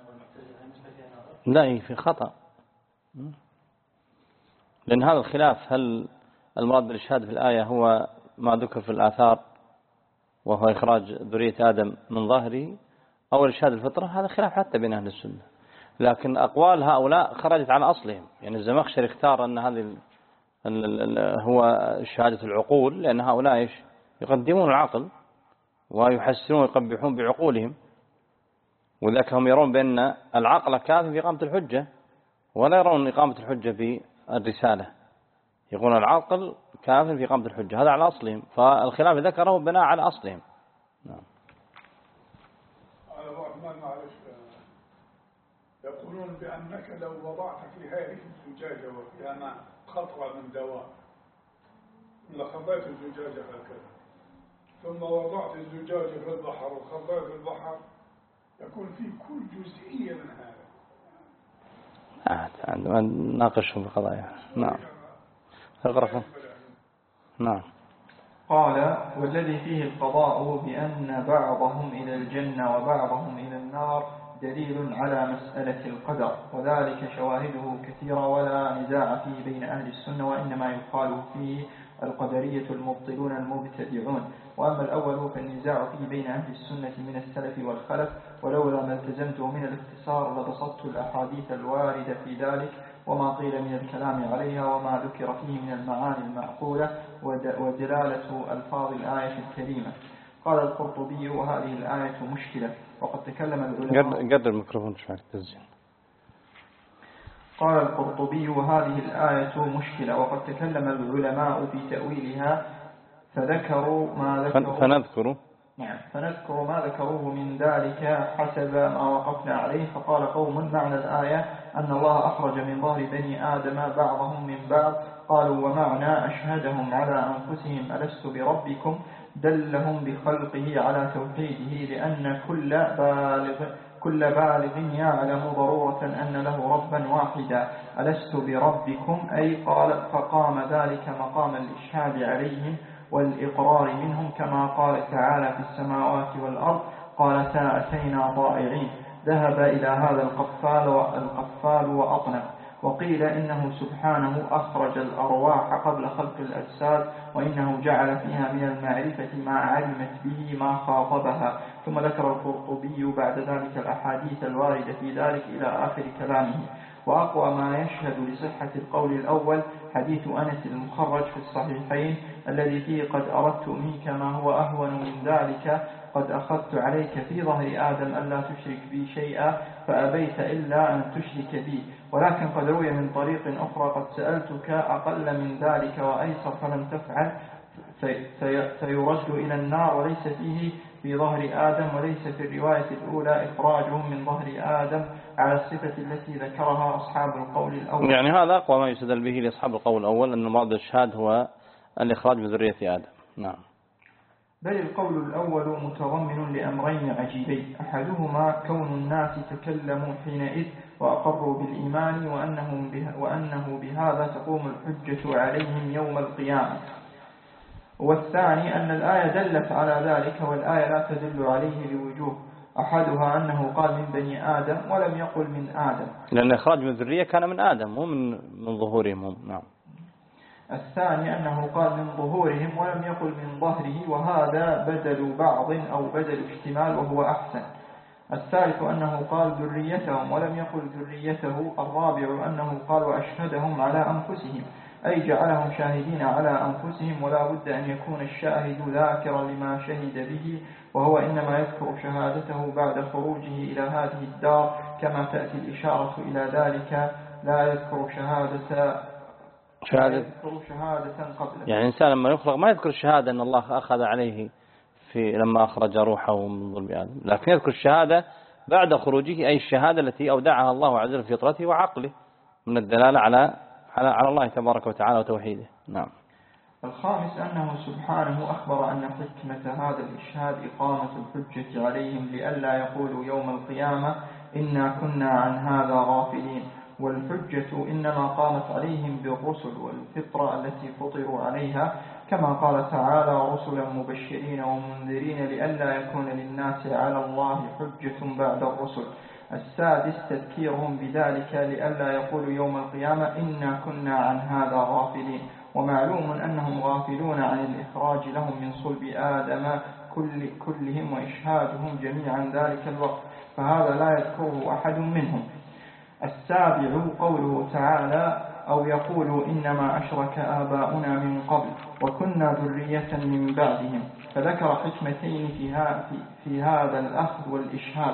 B: لا في خطأ، لأن هذا الخلاف هل المراد بالإشهاد في الآية هو ما ذكر في الآثار وهو إخراج ذرية آدم من ظهره أو الإشهاد الفطرة، هذا خلاف حتى بين أهل السنة. لكن أقوال هؤلاء خرجت عن أصلهم، يعني الزمخشري اختار أن هذه هو شهادة العقول، لأن هؤلاء إيش يقدمون العقل ويحسنون ويقبحون بعقولهم، وذلك هم يرون بأن العقل كاف في إقامة الحجة، ولا يرون إقامة الحجة بالرسالة، يقولون العقل كاف في إقامة الحجة، هذا على أصلهم، فالخلاف ذكره بناء على أصلهم. نعم.
D: على الرحمن معلش، يقولون بأنك لو وضعت في هذه الزجاجة وفيها ماء قطرة من دواء، لخضيت الزجاجة هكذا ثم وضعت الزجاجة في البحر وخضيت في البحر، يكون في كل جزئية من هذا.
B: آه عندما ناقشهم في قضايا. نعم. اغرفوا. نعم.
A: قال والذي فيه القضاء بأن بعضهم إلى الجنة وبعضهم إلى النار دليل على مسألة القدر، وذلك شواهده كثيرة ولا نزاع فيه بين أهل السنة، وإنما يقال فيه القدرية المبطلون المبتدعون. وأما الأول فالنزاع فيه بين أهل السنة من السلف والخلف، ولولا ما التزمته من الاختصار لبسطت الأحاديث الواردة في ذلك وما قيل من الكلام عليها وما ذكر فيه من المعاني المعقولة ودلالة ألفاظ الآية الكريمة. قال القرطبي وهذه الآية مشكلة، وقد تكلم العلماء
B: قدر الميكروفون شوي تسجيل.
A: قال القرطبي وهذه الآية مشكلة، وقد تكلم العلماء في تأويلها فذكروا ما ذكروا
B: فنذكر
A: نعم فنذكر ما ذكروه من ذلك حسب ما وقفنا عليه. فقال قوم معنى الآية أن الله أخرج من ظهر بني آدم بعضهم من بعض، قالوا ومعنى أشهدهم على أنفسهم ألست بربكم دلهم بخلقه على توحيده، لأن كل بالغ كل بالغ يعلم ضرورة أن له ربا واحدا. ألست بربكم أي قال، فقام ذلك مقام الإشهاد عليهم والإقرار منهم، كما قال تعالى في السماوات والأرض قالتا أتينا طائعين. ذهب إلى هذا القفال والقفال وأطنب. وقيل إنه سبحانه أخرج الأرواح قبل خلق الأجساد، وإنه جعل فيها من المعرفة ما علمت به ما خاطبها. ثم ذكر القرطبي بعد ذلك الأحاديث الواردة في ذلك إلى آخر كلامه. وأقوى ما يشهد لصحة القول الأول حديث أنس المخرج في الصحيحين الذي فيه قد أردت منك ما هو أهون من ذلك، قد أخذت عليك في ظهر آدم ألا تشرك بي شيئا فأبيت إلا أن تشرك بي. ولكن قد روي من طريق أخرى قد سألتك أقل من ذلك وأيسر فلم تفعل سيرد إلى النار، وليس فيه في ظهر آدم، وليس في الرواية الأولى إخراجهم من ظهر آدم على الصفة التي ذكرها أصحاب القول الأول.
B: يعني هذا أقوى ما يستدل به لأصحاب القول الأول، أن مراد الإشهاد هو الإخراج من ذرية آدم. نعم.
A: بل القول الأول متضمن لأمرين عجيبين، أحدهما كون الناس تكلموا حينئذ وأقروا بالإيمان وأنهم به وأنه بهذا تقوم الحجة عليهم يوم القيامة، والثاني أن الآية دلت على ذلك والآية لا تدل عليه لوجوه، أحدها أنه قال من بني آدم ولم يقل من آدم،
B: لأن إخراج من الذرية كان من آدم مو من من ظهورهم هم. نعم.
A: الثاني أنه قال من ظهورهم ولم يقل من ظهره، وهذا بدل بعض أو بدل اشتمال وهو أحسن. الثالث أنه قال ذريتهم ولم يقل ذريته. الرابع أنه قال وأشهدهم على أنفسهم، أي جعلهم شاهدين على أنفسهم، ولا بد أن يكون الشاهد ذاكرا لما شهد به، وهو إنما يذكر شهادته بعد خروجه إلى هذه الدار، كما تأتي الإشارة إلى ذلك، لا يذكر شهادة
B: شهادة
A: شهادة قبله.
B: يعني الإنسان لما يخلق ما يذكر الشهادة أن الله أخذ عليه في لما أخرج روحه من ظلم آدم، لكن يذكر الشهادة بعد خروجه، أي الشهادة التي أودعها الله عز وجل في فطرته وعقله من الدلالة على على على الله تبارك وتعالى وتوحيده. نعم.
A: الخامس أنه سبحانه أخبر أن حكمة هذا الإشهاد إقامة الحجة عليهم لئلا يقولوا يوم القيامة إنا كنا عن هذا غافلين، والحجة إنما قامت عليهم بالرسل والفطرة التي فطروا عليها، كما قال تعالى رسلا مبشرين ومنذرين لئلا يكون للناس على الله حجة بعد الرسل. السادس تذكيرهم بذلك لئلا يقولوا يوم القيامة إنا كنا عن هذا غافلين، ومعلوم أنهم غافلون عن الإخراج لهم من صلب آدم كل كلهم وإشهادهم جميعا ذلك الوقت، فهذا لا يذكره أحد منهم. السابع قوله تعالى أو يقولوا إنما أشرك آباؤنا من قبل وكنا ذرية من بعدهم، فذكر حكمتين في هذا الأخذ والإشهاد،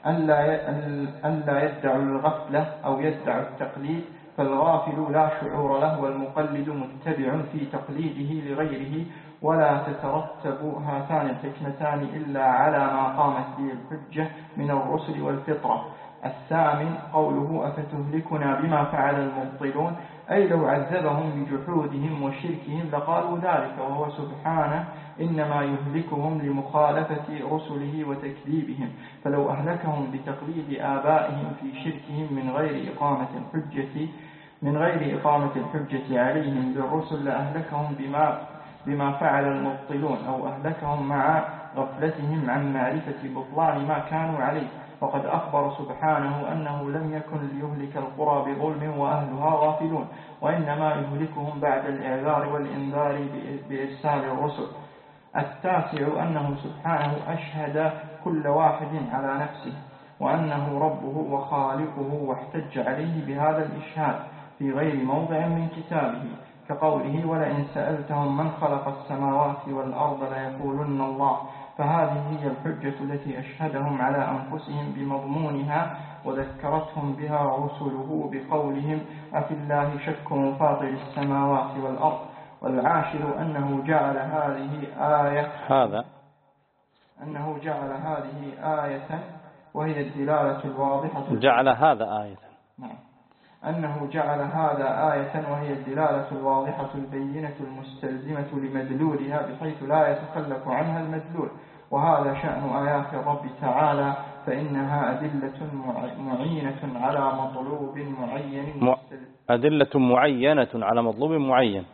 A: ألا يدعوا الغفلة أو يدعوا التقليد، فالغافل لا شعور له والمقلد متبع في تقليده لغيره، ولا تترتب هاتان الحكمتان إلا على ما قامت به الحجة من الرسل والفطرة. الثامن قوله أفتهلكنا بما فعل المبطلون، أي لو عذبهم بجحودهم وشركهم لقالوا ذلك، وهو سبحانه إنما يهلكهم لمخالفة رسله وتكذيبهم، فلو أهلكهم بتقليد آبائهم في شركهم من غير إقامة الحجة من غير إقامة الحجة عليهم بالرسل لأهلكهم بما بما فعل المبطلون، أو أهلكهم مع غفلتهم عن معرفة بطلان ما كانوا عليه، وقد أخبر سبحانه أنه لم يكن ليهلك القرى بظلم وأهلها غافلون، وإنما يهلكهم بعد الإعذار والإنذار بإرسال الرسل. التاسع أنه سبحانه أشهد كل واحد على نفسه وأنه ربه وخالقه، واحتج عليه بهذا الإشهاد في غير موضع من كتابه، كقوله ولئن سألتهم من خلق السماوات والأرض ليقولن الله، فهذه هي الحجة التي أشهدهم على أنفسهم بمضمونها، وذكرتهم بها رسله بقولهم أفي الله شك فاطر السماوات والأرض. والعاشر أنه جعل هذه آية
B: هذا
A: أنه جعل هذه آية وهي الدلالة الواضحة
B: جعل هذا آية
A: نعم أنه جعل هذا آية وهي الدلالة الواضحة البينة المستلزمة لمدلولها، بحيث لا يتخلف عنها المدلول، وهذا شأن آيات الرب تعالى، فإنها أدلة معينة على مطلوب معين
B: أدلة معينة على مطلوب معين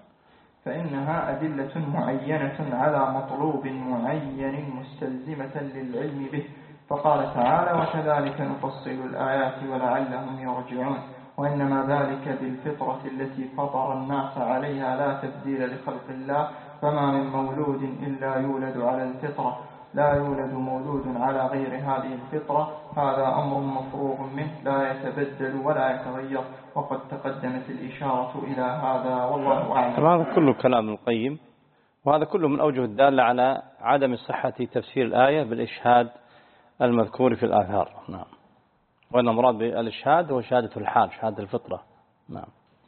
A: فإنها أدلة معينة على مطلوب معين مستلزمة للعلم به، فقال تعالى وكذلك نفصل الآيات ولعلهم يرجعون، وإنما ذلك بالفطرة التي فطر الناس عليها لا تبديل لخلق الله، فما من مولود إلا يولد على الفطرة، لا يولد مولود على غير هذه الفطرة، هذا أمر مفروغ منه لا يتبدل ولا يتغير، وقد تقدمت الإشارة إلى هذا والله أعلم.
B: هذا كله كلام القيم، وهذا كله من أوجه الدالة على عدم صحة تفسير الآية بالإشهاد المذكور في الآثار. نعم. وأن المراد بالإشهاد هو شهادة الحال، شهادة الفطرة. نعم.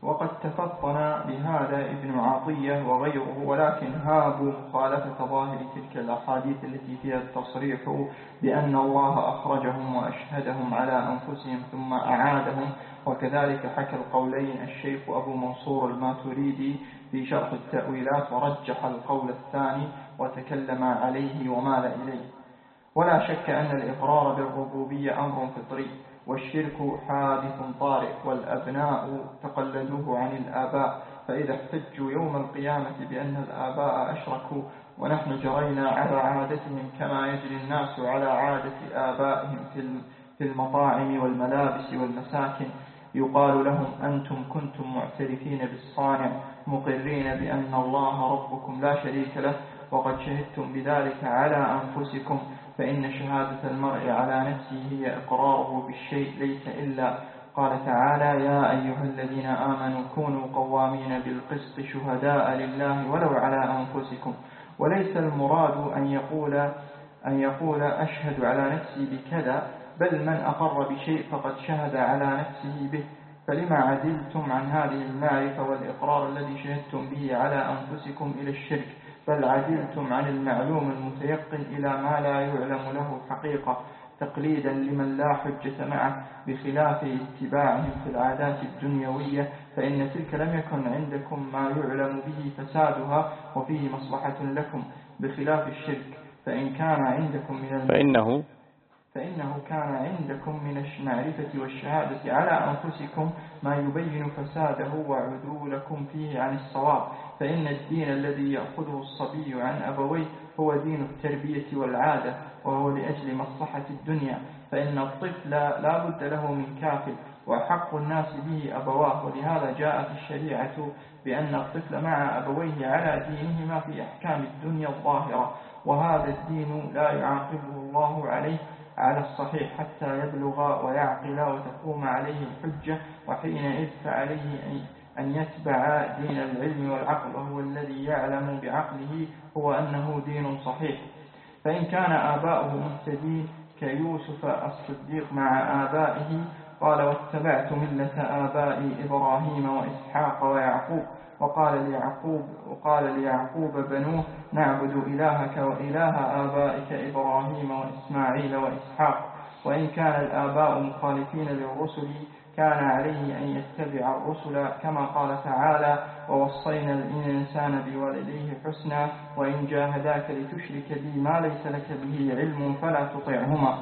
A: وقد تفطن بهذا ابن عطية وغيره، ولكن هابوا مخالفة ظاهر تلك الأحاديث التي فيها التصريح بأن الله أخرجهم وأشهدهم على أنفسهم ثم أعادهم. وكذلك حكى القولين الشيخ أبو منصور الماتريدي في شرح التأويلات، ورجح القول الثاني وتكلم عليه ومال إليه. ولا شك أن الإقرار بالربوبية أمر فطري، والشرك حادث طارئ، والأبناء تقلدوه عن الآباء، فإذا احتجوا يوم القيامة بأن الآباء أشركوا ونحن جرينا على عادتهم كما يجري الناس على عادة آبائهم في المطاعم والملابس والمساكن، يقال لهم أنتم كنتم معترفين بالصانع مقرين بأن الله ربكم لا شريك له وقد شهدتم بذلك على أنفسكم، فإن شهادة المرء على نفسه هي إقراره بالشيء ليس إلا. قال تعالى: يا أيها الذين آمنوا كونوا قوامين بالقسط شهداء لله ولو على أنفسكم. وليس المراد أن يقول, أن يقول أشهد على نفسي بكذا، بل من أقر بشيء فقد شهد على نفسه به. فلما عدلتم عن هذه المعرفة والإقرار الذي شهدتم به على أنفسكم إلى الشرك، بل عدلتم عن المعلوم المتيقن إلى ما لا يعلم له حقيقة، تقليدا لمن لا حجة معه، بخلاف اتباعهم في العادات الدنيوية، فإن تلك لم يكن عندكم ما يعلم به فسادها وفيه مصلحة لكم، بخلاف الشرك، فإن كان عندكم من
B: فإنه
A: فإنه كان عندكم من المعرفة والشهادة على أنفسكم ما يبين فساده وعدولكم فيه عن الصواب. فإن الدين الذي يأخذه الصبي عن أبويه هو دين التربية والعادة، وهو لأجل مصلحة الدنيا، فإن الطفل لا بد له من كافل، وحق الناس به أبواه، ولهذا جاءت الشريعة بأن الطفل مع أبويه على دينهما في أحكام الدنيا الظاهرة، وهذا الدين لا يعاقبه الله عليه على الصحيح حتى يبلغ ويعقل وتقوم عليه الحجة، وحينئذ فعليه أن يتبع دين العلم والعقل، وهو الذي يعلم بعقله هو أنه دين صحيح. فإن كان آباؤه مهتدين كيوسف الصديق مع آبائه، قال: واتبعت ملة آبائي إبراهيم وإسحاق ويعقوب. وقال ليعقوب, وقال ليعقوب بنوه: نعبد إلهك وإله آبائك إبراهيم وإسماعيل وإسحاق. وإن كان الآباء مخالفين للرسل كان عليه أن يتبع الرسل، كما قال تعالى: ووصينا الإنسان بوالديه حسنا وإن جاهداك لتشرك بي ما ليس لك به علم فلا تطعهما.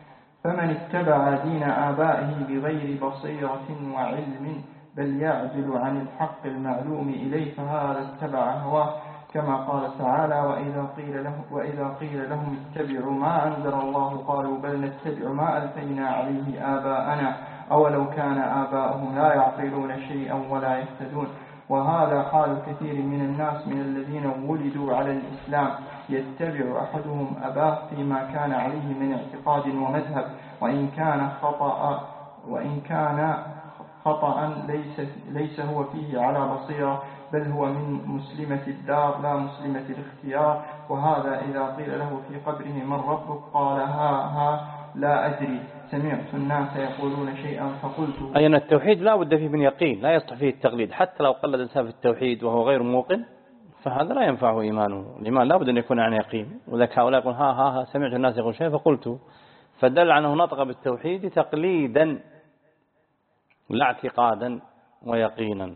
A: فمن اتبع دين آبائه بغير بصيرة وعلم بل يعدل عن الحق المعلوم إليه فهذا اتبع هواه، كما قال تعالى: وإذا قيل, له وإذا قيل لهم اتبعوا ما أنزل الله قالوا بل نتبع ما ألفينا عليه آباءنا أولو كان آباؤهم لا يعقلون شيئا ولا يهتدون. وهذا حال كثير من الناس من الذين ولدوا على الإسلام، يتبع أحدهم أباه فيما كان عليه من اعتقاد ومذهب، وإن كان خطأ وإن كان خطأ ليس, ليس هو فيه على بصيرة، بل هو من مسلمة الدار لا مسلمة الاختيار. وهذا إذا قيل له في قبره من ربك قال: ها ها لا أدري، سمعت الناس يقولون شيئا فقلت.
B: أي أن التوحيد لا بد فيه من يقين، لا يصلح فيه التقليد، حتى لو قلد إنسان في التوحيد وهو غير موقن فهذا لا ينفعه إيمانه. الإيمان لا بد أن يكون عن يقين. وذلك هؤلاء يقول: ها ها ها سمعت الناس يقول شيئا فقلت، فدل عنه نطق بالتوحيد تقليدا لا اعتقادا ويقينا.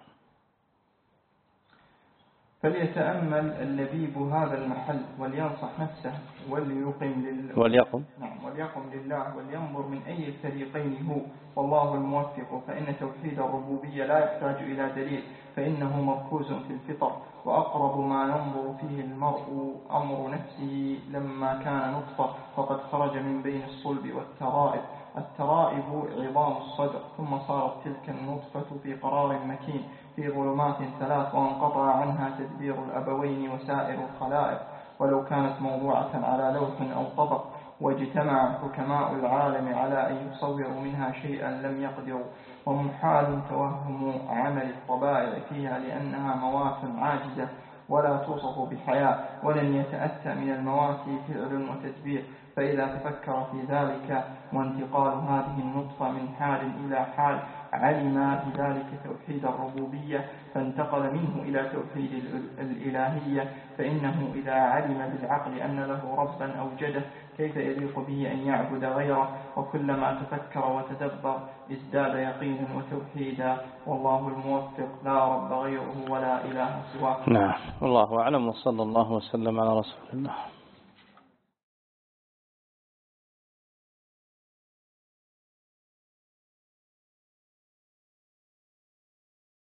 A: فليتأمل اللبيب هذا المحل ولينصح نفسه وليقم لله
B: وليقم
A: نعم وليقم لله ولينظر من أي الفريقين هو، والله الموفق. فإن توحيد الربوبية لا يحتاج إلى دليل، فإنه مركوز في الفطر، وأقرب ما ينظر فيه المرء أمر نفسه لما كان نطفة فقد خرج من بين الصلب والترائب. الترائب عظام الصدر، ثم صارت تلك النطفة في قرار مكين في ظلمات ثلاث، وانقطع عنها تدبير الأبوين وسائر الخلائق، ولو كانت موضوعة على لوح أو طبق، واجتمع حكماء العالم على أن يصوروا منها شيئا لم يقدروا، ومحال توهم عمل الطبائع فيها لأنها موات عاجزة ولا توصف بحياة، ولن يتأتى من الموات فعل وتدبير. فإذا تفكر في ذلك وانتقال هذه النطفة من حال إلى حال علم بذلك توحيد الربوبية فانتقل منه إلى توحيد الإلهية، فإنه إذا علم بالعقل أن له ربا أوجده كيف يليق به أن يعبد غيره؟ وكلما تفكر وتدبر ازداد يقينا وتوحيدا، والله الموفق لا رب غيره ولا إله سواه.
B: نعم، والله أعلم، وصلى الله وسلم على رسول الله.